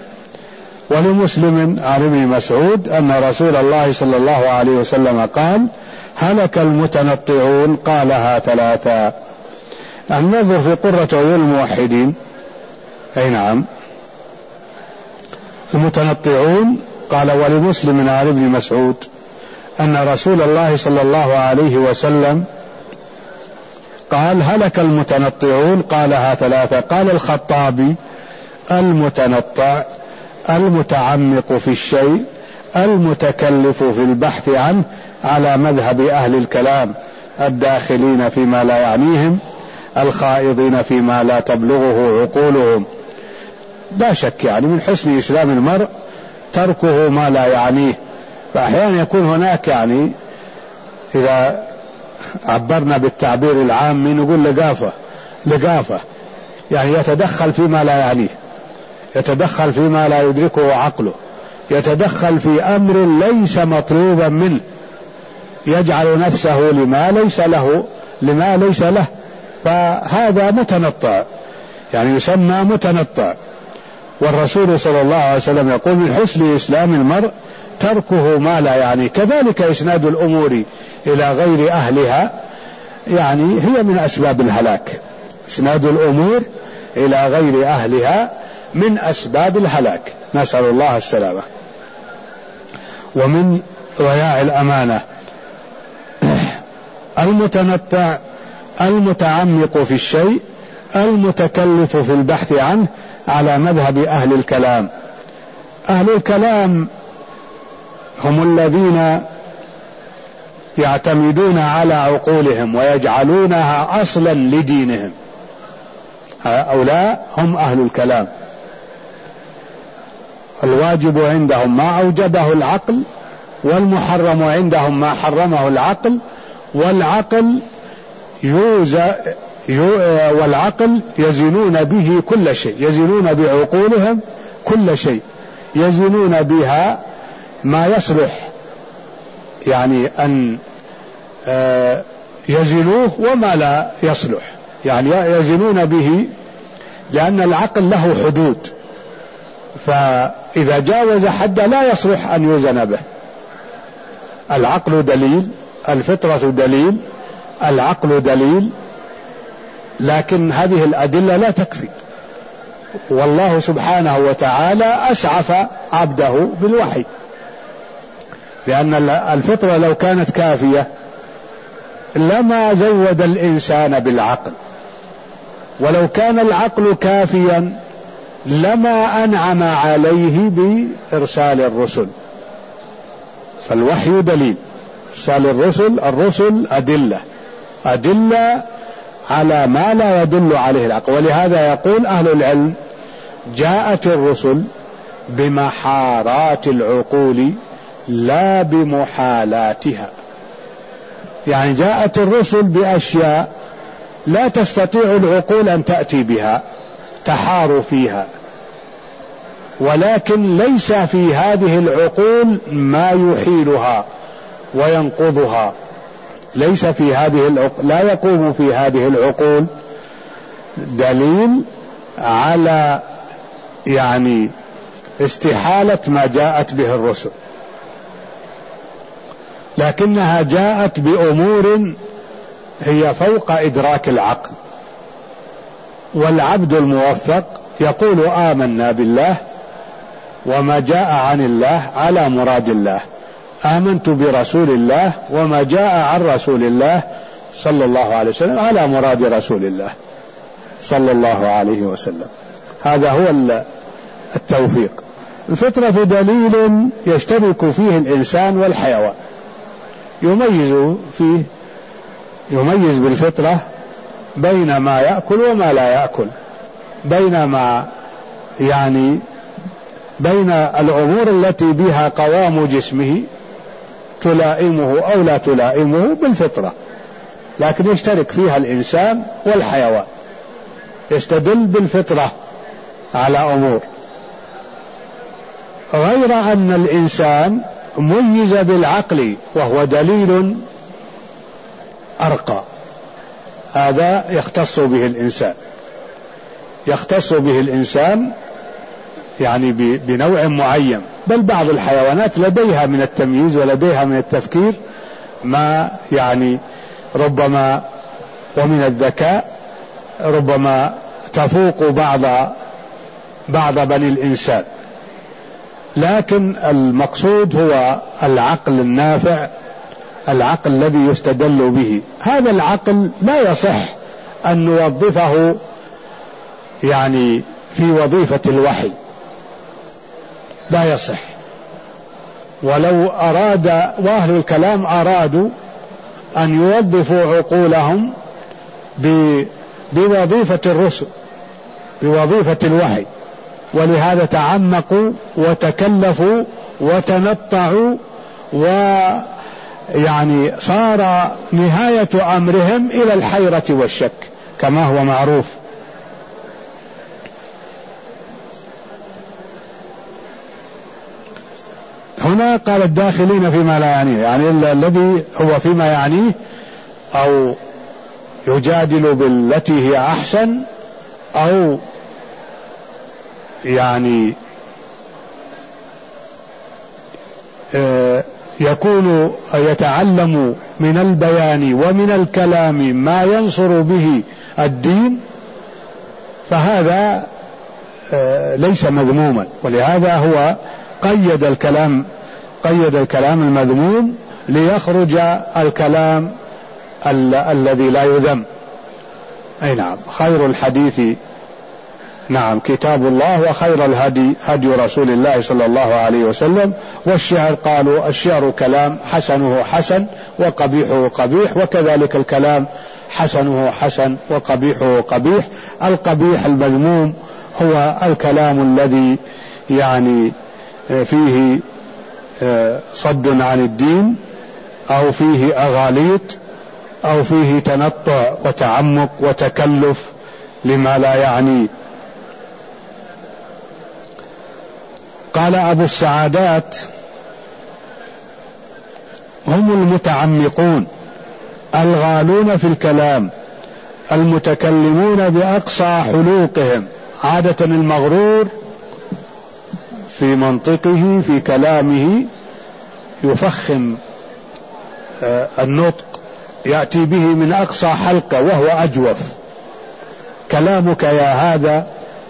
A: ولمسلم عن ابن مسعود أن رسول الله صلى الله عليه وسلم قال: هلك المتنطعون، قالها ثلاثا. النظر في قرة عيون الموحدين. أي نعم. المتنطعون قال: ولمسلم عن ابن مسعود أن رسول الله صلى الله عليه وسلم قال: هلك المتنطعون، قالها ثلاثة. قال الخطابي: المتنطع المتعمق في الشيء المتكلف في البحث عنه، على مذهب أهل الكلام الداخلين فيما لا يعنيهم الخائضين فيما لا تبلغه عقولهم. لا شك يعني من حسن إسلام المرء تركه ما لا يعنيه. فأحيانا يكون هناك يعني إذا عبرنا بالتعبير العام نقول لقافة لقافة يعني يتدخل فيما لا يعنيه، يتدخل فيما لا يدركه عقله، يتدخل في أمر ليس مطلوبا منه، يجعل نفسه لما ليس له لما ليس له، فهذا متنطع يعني يسمى متنطع. والرسول صلى الله عليه وسلم يقول: من حسن إسلام المرء تركه ما لا يعني. كذلك إسناد الأمور إلى غير أهلها يعني هي من أسباب الهلاك. إسناد الأمور إلى غير أهلها من أسباب الهلاك، نسأل الله السلامة. ومن ضياع الأمانة. المتنطع المتعمق في الشيء المتكلف في البحث عنه، على مذهب أهل الكلام. أهل الكلام هم الذين يعتمدون على عقولهم ويجعلونها أصلا لدينهم، هؤلاء هم أهل الكلام. الواجب عندهم ما أوجبه العقل، والمحرم عندهم ما حرمه العقل، والعقل يوزى والعقل يزنون به كل شيء، يزنون بعقولهم كل شيء، يزنون بها ما يصلح يعني أن يزنوه وما لا يصلح، يعني يزنون به لأن العقل له حدود، فإذا جاوز حد لا يصلح أن يوزن به. العقل دليل، الفطرة دليل، العقل دليل، لكن هذه الأدلة لا تكفي. والله سبحانه وتعالى أسعف عبده بالوحي، لأن الفطرة لو كانت كافية لما زود الإنسان بالعقل، ولو كان العقل كافيا لما أنعم عليه بإرسال الرسل. فالوحي دليل، إرسال الرسل الرسل أدلة أدلة على ما لا يدل عليه العقل. ولهذا يقول أهل العلم: جاءت الرسل بمحارات العقول لا بمحالاتها. يعني جاءت الرسل بأشياء لا تستطيع العقول أن تأتي بها، تحار فيها، ولكن ليس في هذه العقول ما يحيلها وينقضها. ليس في هذه العقول، لا يقوم في هذه العقول دليل على يعني استحالة ما جاءت به الرسل، لكنها جاءت بأمور هي فوق إدراك العقل. والعبد الموفق يقول: آمنا بالله وما جاء عن الله على مراد الله، آمنت برسول الله وما جاء عن رسول الله صلى الله عليه وسلم على مراد رسول الله صلى الله عليه وسلم. هذا هو التوفيق. الفطرة دليل يشترك فيه الإنسان والحيوان، يميز فيه يميز بالفطرة بين ما يأكل وما لا يأكل، بين ما يعني بين الأمور التي بها قوام جسمه تلائمه أو لا تلائمه بالفطرة، لكن يشترك فيها الإنسان والحيوان، يستدل بالفطرة على أمور، غير أن الإنسان ميز بالعقل وهو دليل أرقى، هذا يختص به الإنسان، يختص به الإنسان يعني بنوع معين. بل بعض الحيوانات لديها من التمييز ولديها من التفكير ما يعني ربما ومن الذكاء ربما تفوق بعض بعض بني الإنسان، لكن المقصود هو العقل النافع، العقل الذي يستدل به. هذا العقل لا يصح أن نوظفه يعني في وظيفة الوحي، لا يصح. ولو أراد واهل الكلام أرادوا أن يوظفوا عقولهم بوظيفة الرسل، بوظيفة الوحي، ولهذا تعمقوا وتكلفوا وتنطعوا، ويعني صار نهاية أمرهم إلى الحيرة والشك كما هو معروف. هنا قال الداخلين فيما لا يعنيه، يعني الذي هو فيما يعنيه أو يجادل بالتي هي أحسن، أو يعني يكون يتعلم من البيان ومن الكلام ما ينصر به الدين، فهذا ليس مذموما. ولهذا هو قيد الكلام قيد الكلام المذموم ليخرج الكلام ال- الذي لا يذم. أي نعم. خير الحديث نعم كتاب الله، وخير الهدي هدي رسول الله صلى الله عليه وسلم. والشعر قالوا الشعر كلام حسنه حسن وقبيحه قبيح، وكذلك الكلام حسنه حسن وقبيحه قبيح. القبيح المذموم هو الكلام الذي يعني فيه صد عن الدين، أو فيه أغاليط، أو فيه تنطع وتعمق وتكلف لما لا يعني. قال أبو السعادات هم المتعمقون الغالون في الكلام المتكلمون بأقصى حلوقهم. عادة المغرور في منطقه في كلامه يفخم النطق، يأتي به من أقصى حلقة وهو أجوف. كلامك يا هذا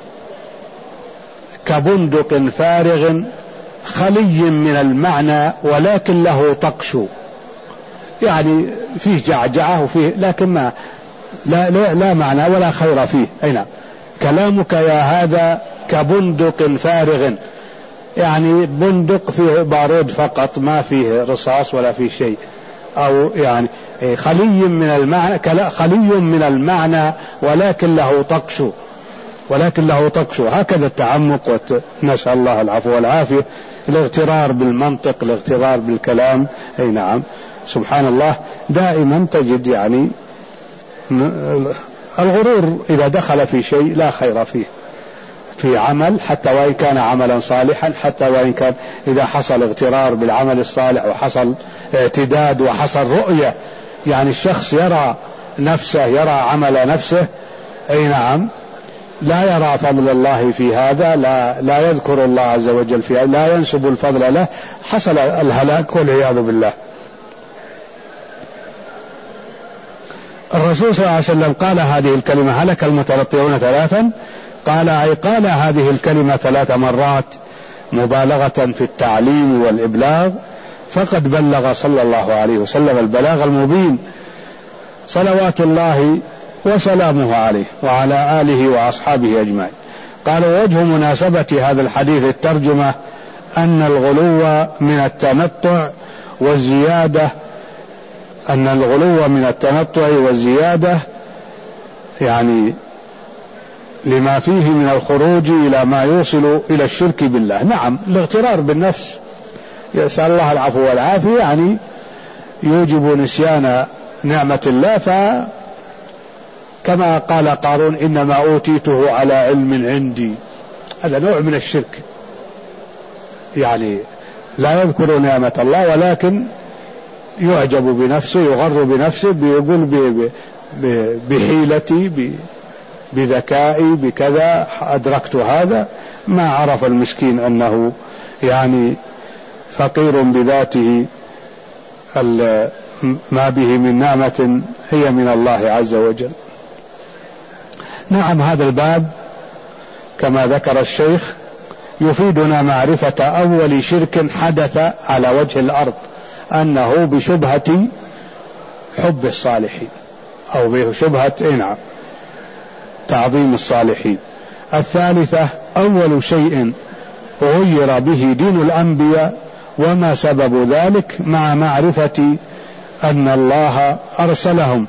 A: كبندق فارغ خلي من المعنى ولكن له طقش، يعني فيه جعجعة وفيه لكن ما لا, لا, لا معنى ولا خير فيه. أين كلامك يا هذا كبندق فارغ، يعني بندق فيه بارود فقط ما فيه رصاص ولا فيه شيء، أو يعني خلي من المعنى خلي من المعنى ولكن له طقش ولكن له طقش. هكذا التعمق، نسأل الله العفو والعافية. الاغترار بالمنطق، الاغترار بالكلام. أي نعم. سبحان الله، دائما تجد يعني الغرور إذا دخل في شيء لا خير فيه، في عمل حتى وإن كان عملا صالحا، حتى وإن كان إذا حصل اغترار بالعمل الصالح وحصل اعتداد وحصل رؤية، يعني الشخص يرى نفسه، يرى عمل نفسه، أي نعم، لا يرى فضل الله في هذا، لا, لا يذكر الله عز وجل في هذا، لا ينسب الفضل له، حصل الهلاك والعياذ بالله. الرسول صلى الله عليه وسلم قال هذه الكلمة هلك المتنطعون ثلاثا، قال أي قال هذه الكلمة ثلاث مرات مبالغة في التعليم والإبلاغ، فقد بلغ صلى الله عليه وسلم البلاغ المبين صلوات الله وسلامه عليه وعلى آله وأصحابه أجمعين. قال وجه مناسبة هذا الحديث الترجمة أن الغلو من التنطع والزيادة أن الغلو من التنطع والزيادة يعني لما فيه من الخروج إلى ما يوصل إلى الشرك بالله. نعم، الاغترار بالنفس يسأل الله العفو والعافية، يعني يوجب نسيان نعمة الله، فكما قال قارون إنما أوتيته على علم عندي، هذا نوع من الشرك. يعني لا يذكر نعمة الله ولكن يعجب بنفسه، يغر بنفسه، بيقول بحيلتي بذكائي بكذا أدركت هذا. ما عرف المسكين أنه يعني فقير بذاته، ما به من نعمة هي من الله عز وجل. نعم، هذا الباب كما ذكر الشيخ يفيدنا معرفة أول شرك حدث على وجه الأرض، أنه بشبهة حب الصالحين أو بشبهة نعم تعظيم الصالحين. الثالثة أول شيء غير به دين الأنبياء وما سبب ذلك مع معرفة أن الله أرسلهم.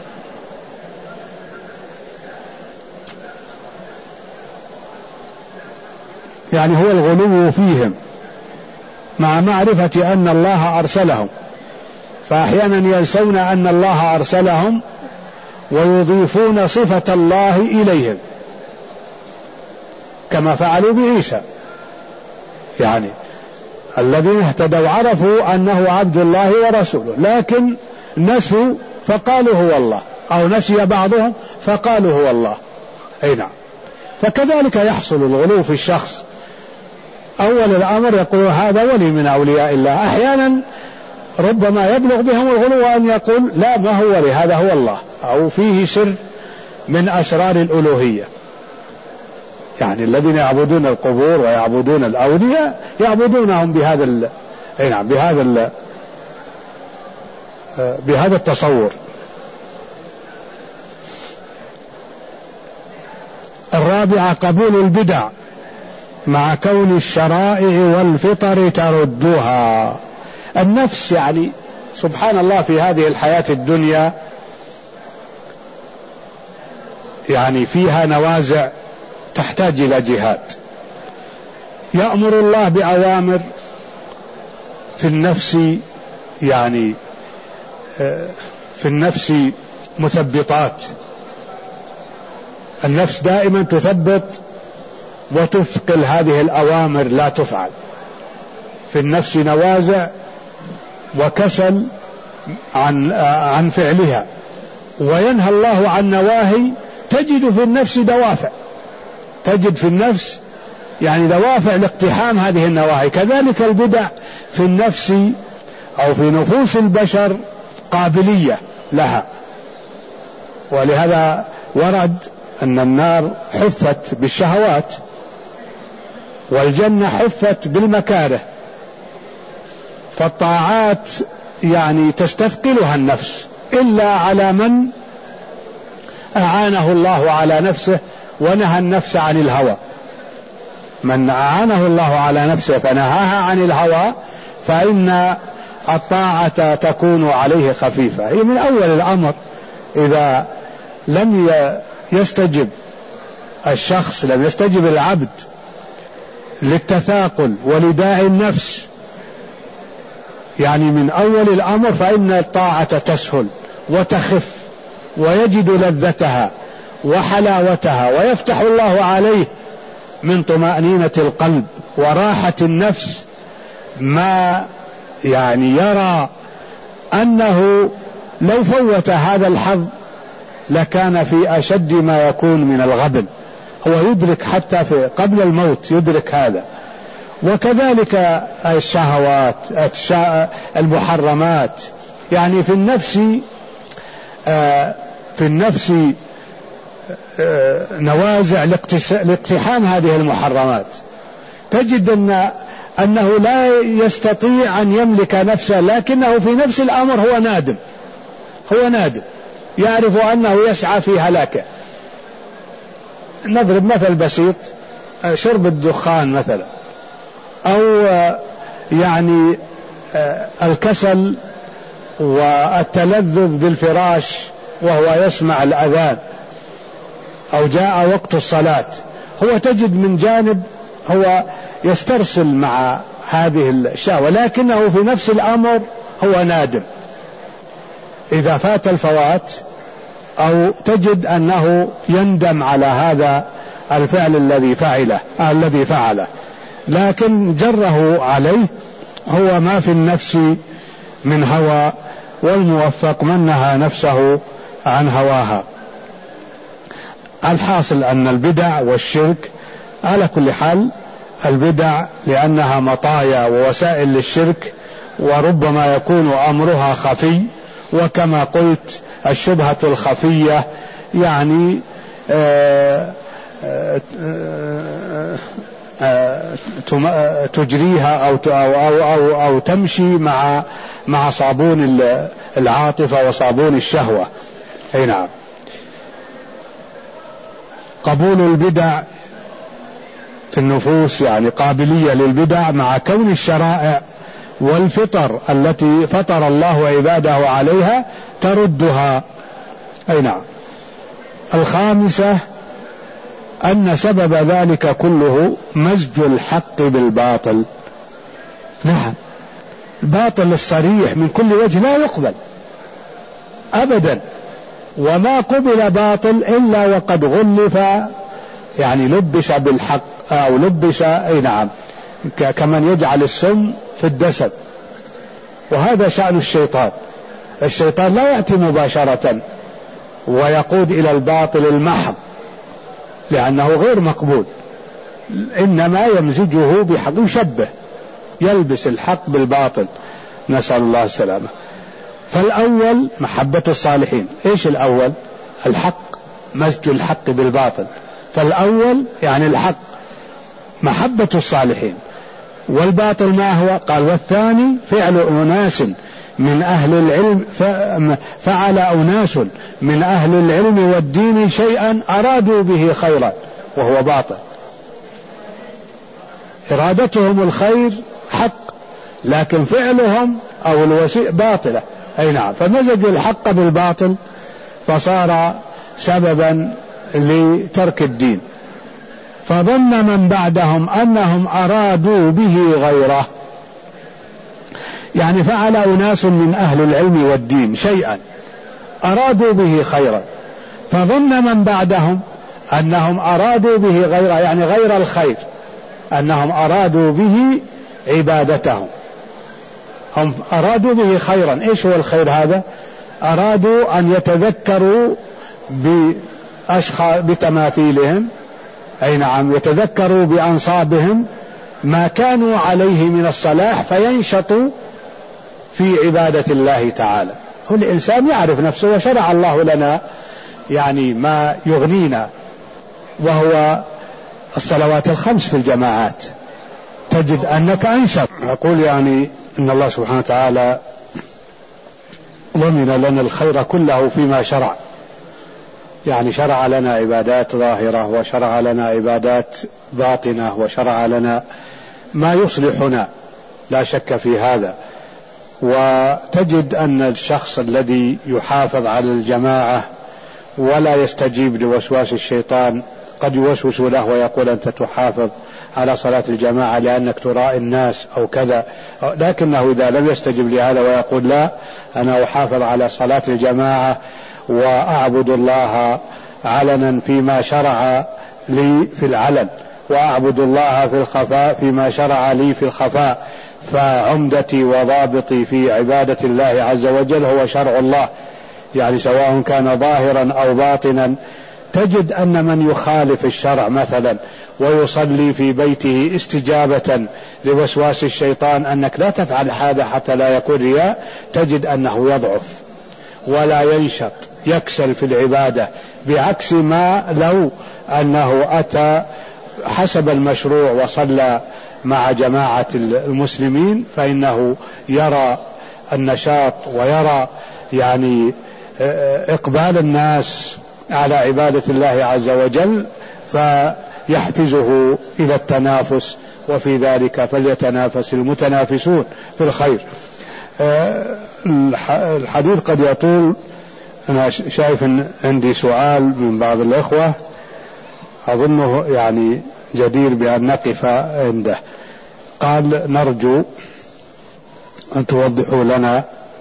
A: يعني هو الغلو فيهم مع معرفة أن الله أرسلهم، فأحيانا ينسون أن الله أرسلهم ويضيفون صفة الله إليهم كما فعلوا بعيسى. يعني الذين اهتدوا عرفوا أنه عبد الله ورسوله، لكن نسوا فقالوا هو الله، أو نسي بعضهم فقالوا هو الله. أي نعم. فكذلك يحصل الغلو في الشخص. أول الأمر يقول هذا ولي من أولياء الله، أحيانا ربما يبلغ بهم الغلو أن يقول لا، ما هو ولي، هذا هو الله، أو فيه سر من أسرار الألوهية. يعني الذين يعبدون القبور ويعبدون الأولياء يعبدونهم بهذا ال... نعم بهذا ال... بهذا التصور. الرابعة قبول البدع مع كون الشرائع والفطر تردها. النفس يعني سبحان الله في هذه الحياة الدنيا يعني فيها نوازع تحتاج إلى جهاد. يأمر الله بأوامر في النفس، يعني في النفس مثبطات. النفس دائما تثبط وتثقل هذه الأوامر لا تفعل. في النفس نوازع وكسل عن عن فعلها، وينهى الله عن نواهي. تجد في النفس دوافع، تجد في النفس يعني دوافع لاقتحام هذه النواهي. كذلك البدع في النفس أو في نفوس البشر قابلية لها. ولهذا ورد أن النار حفت بالشهوات والجنة حفت بالمكاره، فالطاعات يعني تستثقلها النفس إلا على من أعانه الله على نفسه ونهى النفس عن الهوى. من أعانه الله على نفسه فنهاها عن الهوى فإن الطاعة تكون عليه خفيفة. هي من أول الأمر إذا لم يستجب الشخص، لم يستجب العبد للتثاقل ولداعي النفس، يعني من أول الأمر فإن الطاعة تسهل وتخف ويجد لذتها وحلاوتها، ويفتح الله عليه من طمأنينة القلب وراحة النفس ما يعني يرى أنه لو فوت هذا الحظ لكان في أشد ما يكون من الغبن. هو يدرك حتى في قبل الموت يدرك هذا. وكذلك الشهوات المحرمات، يعني في النفس في النفس نوازع لاقتحام هذه المحرمات. تجد أن أنه لا يستطيع أن يملك نفسه، لكنه في نفس الأمر هو نادم، هو نادم يعرف أنه يسعى في هلاكه. نضرب مثل بسيط، شرب الدخان مثلا، أو يعني الكسل والتلذذ بالفراش وهو يسمع الأذان، أو جاء وقت الصلاة، هو تجد من جانب هو يسترسل مع هذه الشهوة، لكنه في نفس الأمر هو نادم إذا فات الفوات، أو تجد أنه يندم على هذا الفعل الذي فعله الذي فعله لكن جره عليه هو ما في النفس من هوى، والموفق من نهى نفسه عن هواها. الحاصل أن البدع والشرك على كل حال، البدع لأنها مطايا ووسائل للشرك، وربما يكون أمرها خفي، وكما قلت الشبهة الخفية يعني آآ آآ آآ تجريها أو, أو, أو, أو تمشي مع مع صابون العاطفة وصابون الشهوة. أي نعم. قبول البدع في النفوس يعني قابلية للبدع مع كون الشرائع والفطر التي فطر الله عباده عليها تردها. أي نعم. الخامسة أن سبب ذلك كله مزج الحق بالباطل. نعم، الباطل الصريح من كل وجه لا يقبل أبدا، وما قبل باطل إلا وقد غلف، يعني لبس بالحق أو لبس. أي نعم، كمن يجعل السم في الدسم، وهذا شأن الشيطان. الشيطان لا يأتي مباشرة ويقود إلى الباطل المحض لأنه غير مقبول، إنما يمزجه بحق، يشبه، يلبس الحق بالباطل، نسأل الله السلامة. فالأول محبة الصالحين. إيش الأول؟ الحق، مزج الحق بالباطل. فالأول يعني الحق، محبة الصالحين. والباطل ما هو؟ قال والثاني فعل أناس من أهل العلم، فعل أناس من أهل العلم والدين شيئا أرادوا به خيرا وهو باطل. إرادتهم الخير حق، لكن فعلهم أو الوسيء باطلة. أي نعم. فمزجوا الحق بالباطل فصار سببا لترك الدين. فظن من بعدهم أنهم أرادوا به غيره، يعني فعل أناس من أهل العلم والدين شيئا أرادوا به خيرا، فظن من بعدهم أنهم أرادوا به غيره، يعني غير الخير، أنهم أرادوا به عبادتهم. هم أرادوا به خيرا. إيش هو الخير هذا؟ أرادوا أن يتذكروا بأشخاص بتماثيلهم، أي نعم، يتذكروا بأنصابهم ما كانوا عليه من الصلاح فينشطوا في عبادة الله تعالى. هو الإنسان يعرف نفسه، وشرع الله لنا يعني ما يغنينا، وهو الصلوات الخمس في الجماعات، تجد أنك أنشط. أقول يعني إن الله سبحانه وتعالى ضمن لنا الخير كله فيما شرع، يعني شرع لنا عبادات ظاهرة، وشرع لنا عبادات باطنة، وشرع لنا ما يصلحنا، لا شك في هذا. وتجد أن الشخص الذي يحافظ على الجماعة ولا يستجيب لوسواس الشيطان قد يوسوس له ويقول أنت تحافظ على صلاة الجماعة لأنك تراءي الناس أو كذا، لكنه إذا لم يستجب لهذا ويقول لا، أنا أحافظ على صلاة الجماعة وأعبد الله علنا فيما شرع لي في العلن، وأعبد الله في الخفاء فيما شرع لي في الخفاء، فعمدتي وضابطي في عبادة الله عز وجل هو شرع الله، يعني سواء كان ظاهرا أو باطنا. تجد أن من يخالف الشرع مثلا ويصلي في بيته استجابة لوسواس الشيطان أنك لا تفعل هذا حتى لا يكون رياء، تجد أنه يضعف ولا ينشط، يكسل في العبادة، بعكس ما لو أنه أتى حسب المشروع وصلى مع جماعة المسلمين، فإنه يرى النشاط ويرى يعني إقبال الناس على عبادة الله عز وجل، فيحفزه إلى التنافس، وفي ذلك فليتنافس المتنافسون في الخير. الحديث قد يطول، أنا شايف أن عندي سؤال من بعض الإخوة أظنه يعني جدير بأن نقف عنده. قال نرجو أن توضحوا لنا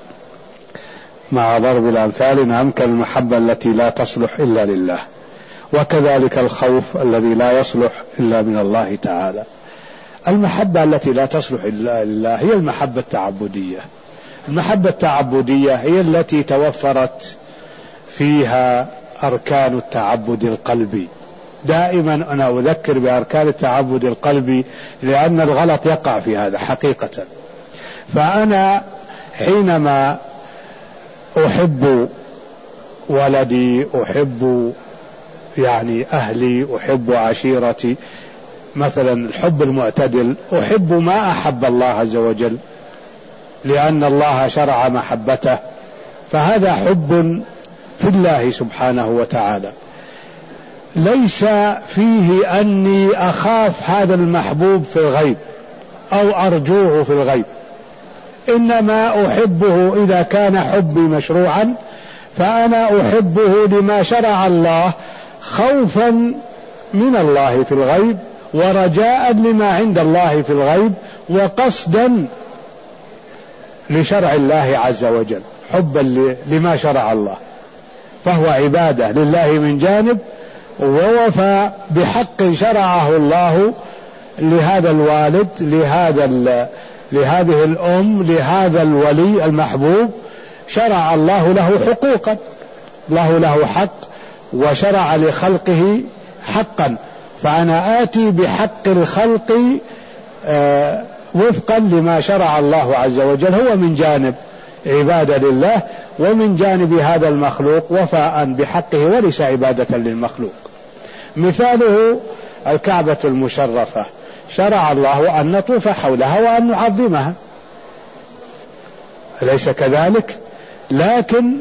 A: مع ضرب الأمثال ما أمكن المحبة التي لا تصلح إلا لله، وكذلك الخوف الذي لا يصلح إلا من الله تعالى. المحبة التي لا تصلح إلا لله هي المحبة التعبدية. المحبة التعبدية هي التي توفرت فيها أركان التعبد القلبي. دائما أنا أذكر بأركان التعبد القلبي لأن الغلط يقع في هذا حقيقة. فأنا حينما أحب ولدي، أحب يعني أهلي، أحب عشيرتي، مثلا الحب المعتدل، أحب ما أحب الله عز وجل لأن الله شرع محبته، فهذا حب في الله سبحانه وتعالى، ليس فيه أني أخاف هذا المحبوب في الغيب أو أرجوه في الغيب، إنما أحبه إذا كان حبي مشروعا فأنا أحبه لما شرع الله خوفا من الله في الغيب ورجاء لما عند الله في الغيب وقصدا لشرع الله عز وجل، حبا لما شرع الله، فهو عبادة لله من جانب، ووفى بحق شرعه الله لهذا الوالد، لهذا لهذه الأم، لهذا الولي المحبوب، شرع الله له حقوقا، الله له حق وشرع لخلقه حقا، فأنا آتي بحق الخلق آه وفقا لما شرع الله عز وجل، هو من جانب عبادة لله، ومن جانب هذا المخلوق وفاء بحقه وليس عبادة للمخلوق. مثاله الكعبة المشرفة، شرع الله أن نطوف حولها وأن نعظمها، أليس كذلك؟ لكن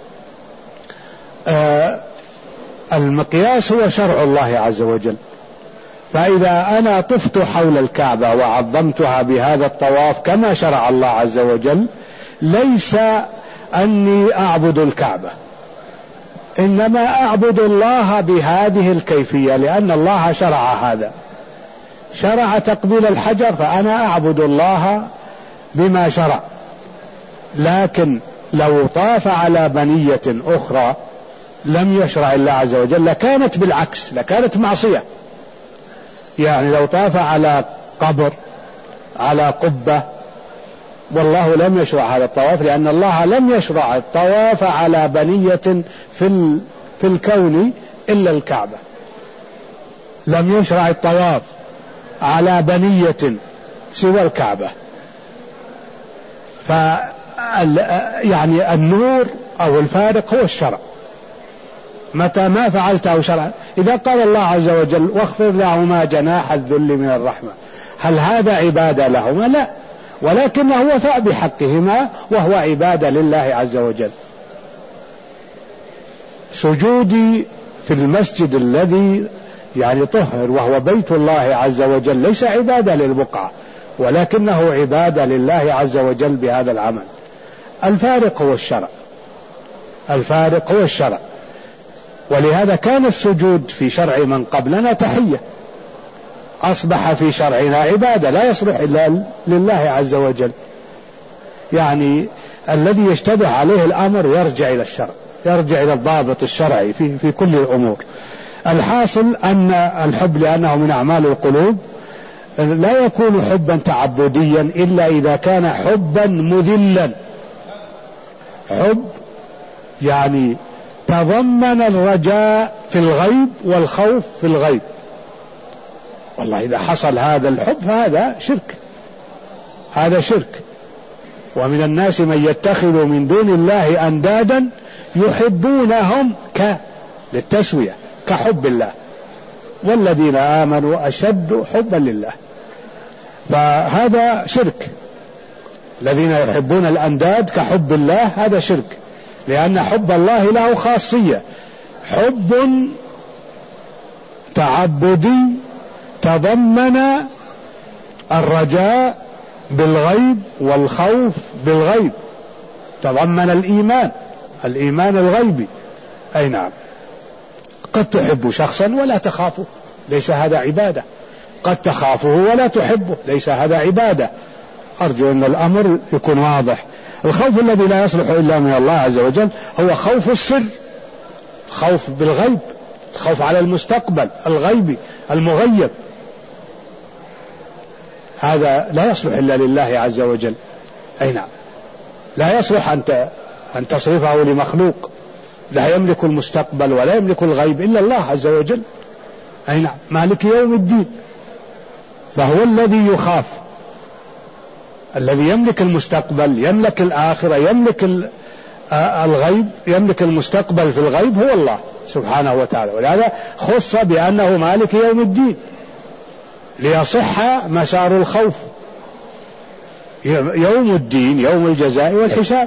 A: آه المقياس هو شرع الله عز وجل، فإذا أنا طفت حول الكعبة وعظمتها بهذا الطواف كما شرع الله عز وجل، ليس أني أعبد الكعبة، إنما أعبد الله بهذه الكيفية، لأن الله شرع هذا، شرع تقبيل الحجر، فأنا أعبد الله بما شرع. لكن لو طاف على بنية أخرى لم يشرع الله عز وجل لكانت بالعكس، لكانت معصية. يعني لو طاف على قبر، على قبة، والله لم يشرع هذا الطواف، لأن الله لم يشرع الطواف على بنية في في الكون إلا الكعبة، لم يشرع الطواف على بنية سوى الكعبة. ف يعني النور أو الفارق هو الشرع، متى ما فعلته شرعا. إذا قال الله عز وجل واخفض لهما جناح الذل من الرحمة، هل هذا عبادة لهما؟ لا، ولكنه وفاء بحقهما وهو عبادة لله عز وجل. سجودي في المسجد الذي يعني طهر وهو بيت الله عز وجل ليس عبادة للبقعة، ولكنه عبادة لله عز وجل بهذا العمل. الفارق هو الشرع، الفارق هو الشرع. ولهذا كان السجود في شرع من قبلنا تحية، أصبح في شرعنا عبادة لا يصلح إلا لله عز وجل. يعني الذي يشتبه عليه الأمر يرجع إلى الشرع، يرجع إلى الضابط الشرعي في, في كل الأمور. الحاصل أن الحب لأنه من أعمال القلوب لا يكون حبا تعبديا إلا إذا كان حبا مذلا، حب يعني تضمن الرجاء في الغيب والخوف في الغيب. والله إذا حصل هذا الحب فهذا شرك، هذا شرك. ومن الناس من يتخذ من دون الله أندادا يحبونهم ك للتسوية كحب الله، والذين آمنوا أشد حبا لله، فهذا شرك. الذين يحبون الأنداد كحب الله هذا شرك، لأن حب الله له خاصية، حب تعبدي تضمن الرجاء بالغيب والخوف بالغيب، تضمن الإيمان، الإيمان الغيبي. أي نعم، قد تحب شخصا ولا تخافه، ليس هذا عبادة، قد تخافه ولا تحبه، ليس هذا عبادة. أرجو أن الأمر يكون واضح. الخوف الذي لا يصلح إلا من الله عز وجل هو خوف السر، خوف بالغيب، الخوف على المستقبل الغيبي المغيب. هذا لا يصلح إلا لله عز وجل. أي نعم، لا يصلح أن أن تصرفه لمخلوق لا يملك المستقبل ولا يملك الغيب إلا الله عز وجل. أي نعم، مالك يوم الدين، فهو الذي يخاف، الذي يملك المستقبل، يملك الآخرة، يملك الغيب، يملك المستقبل في الغيب هو الله سبحانه وتعالى. ولهذا خص بأنه مالك يوم الدين ليصح مسار الخوف، يوم الدين يوم الجزاء والحساب،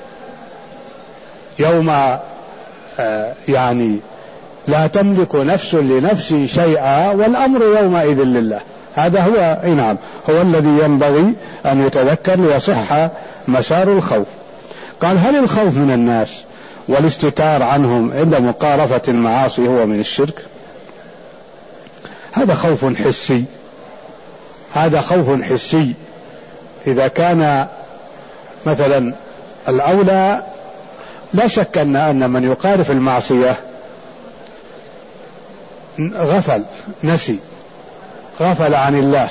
A: يوم آه يعني لا تملك نفس لنفس شيئا والأمر يومئذ لله. هذا هو أي نعم هو الذي ينبغي أن يتذكر ليصح مسار الخوف. قال: هل الخوف من الناس والاستتار عنهم عند مقارفة المعاصي هو من الشرك؟ هذا خوف حسي، هذا خوف حسي. إذا كان مثلا الأولى، لا شك أن أن من يقارف المعصية غفل، نسي، غفل عن الله،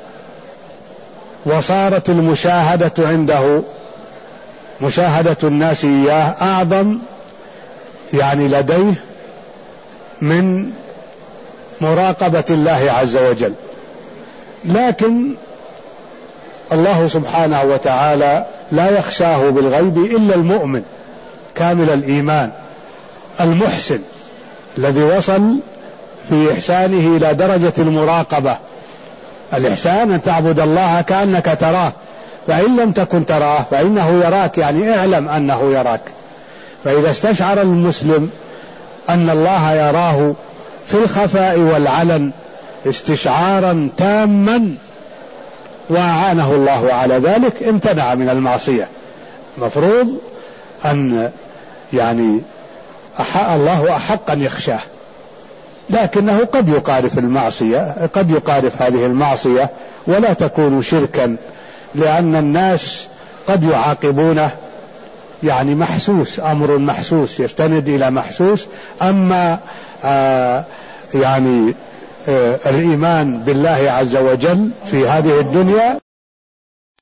A: وصارت المشاهدة عنده، مشاهدة الناس إياه أعظم يعني لديه من مراقبة الله عز وجل. لكن الله سبحانه وتعالى لا يخشاه بالغيب إلا المؤمن كامل الإيمان المحسن الذي وصل في إحسانه إلى درجة المراقبة. الإحسان أن تعبد الله كأنك تراه، فإن لم تكن تراه فإنه يراك، يعني اعلم أنه يراك. فإذا استشعر المسلم أن الله يراه في الخفاء والعلن استشعارا تاما وأعانه الله على ذلك امتنع من المعصية. مفروض أن يعني أحق الله أحق أن يخشاه، لكنه قد يقارف المعصية، قد يقارف هذه المعصية ولا تكون شركا، لأن الناس قد يعاقبونه يعني محسوس، أمر محسوس يستند إلى محسوس. أما آه يعني آه الإيمان بالله عز وجل في هذه الدنيا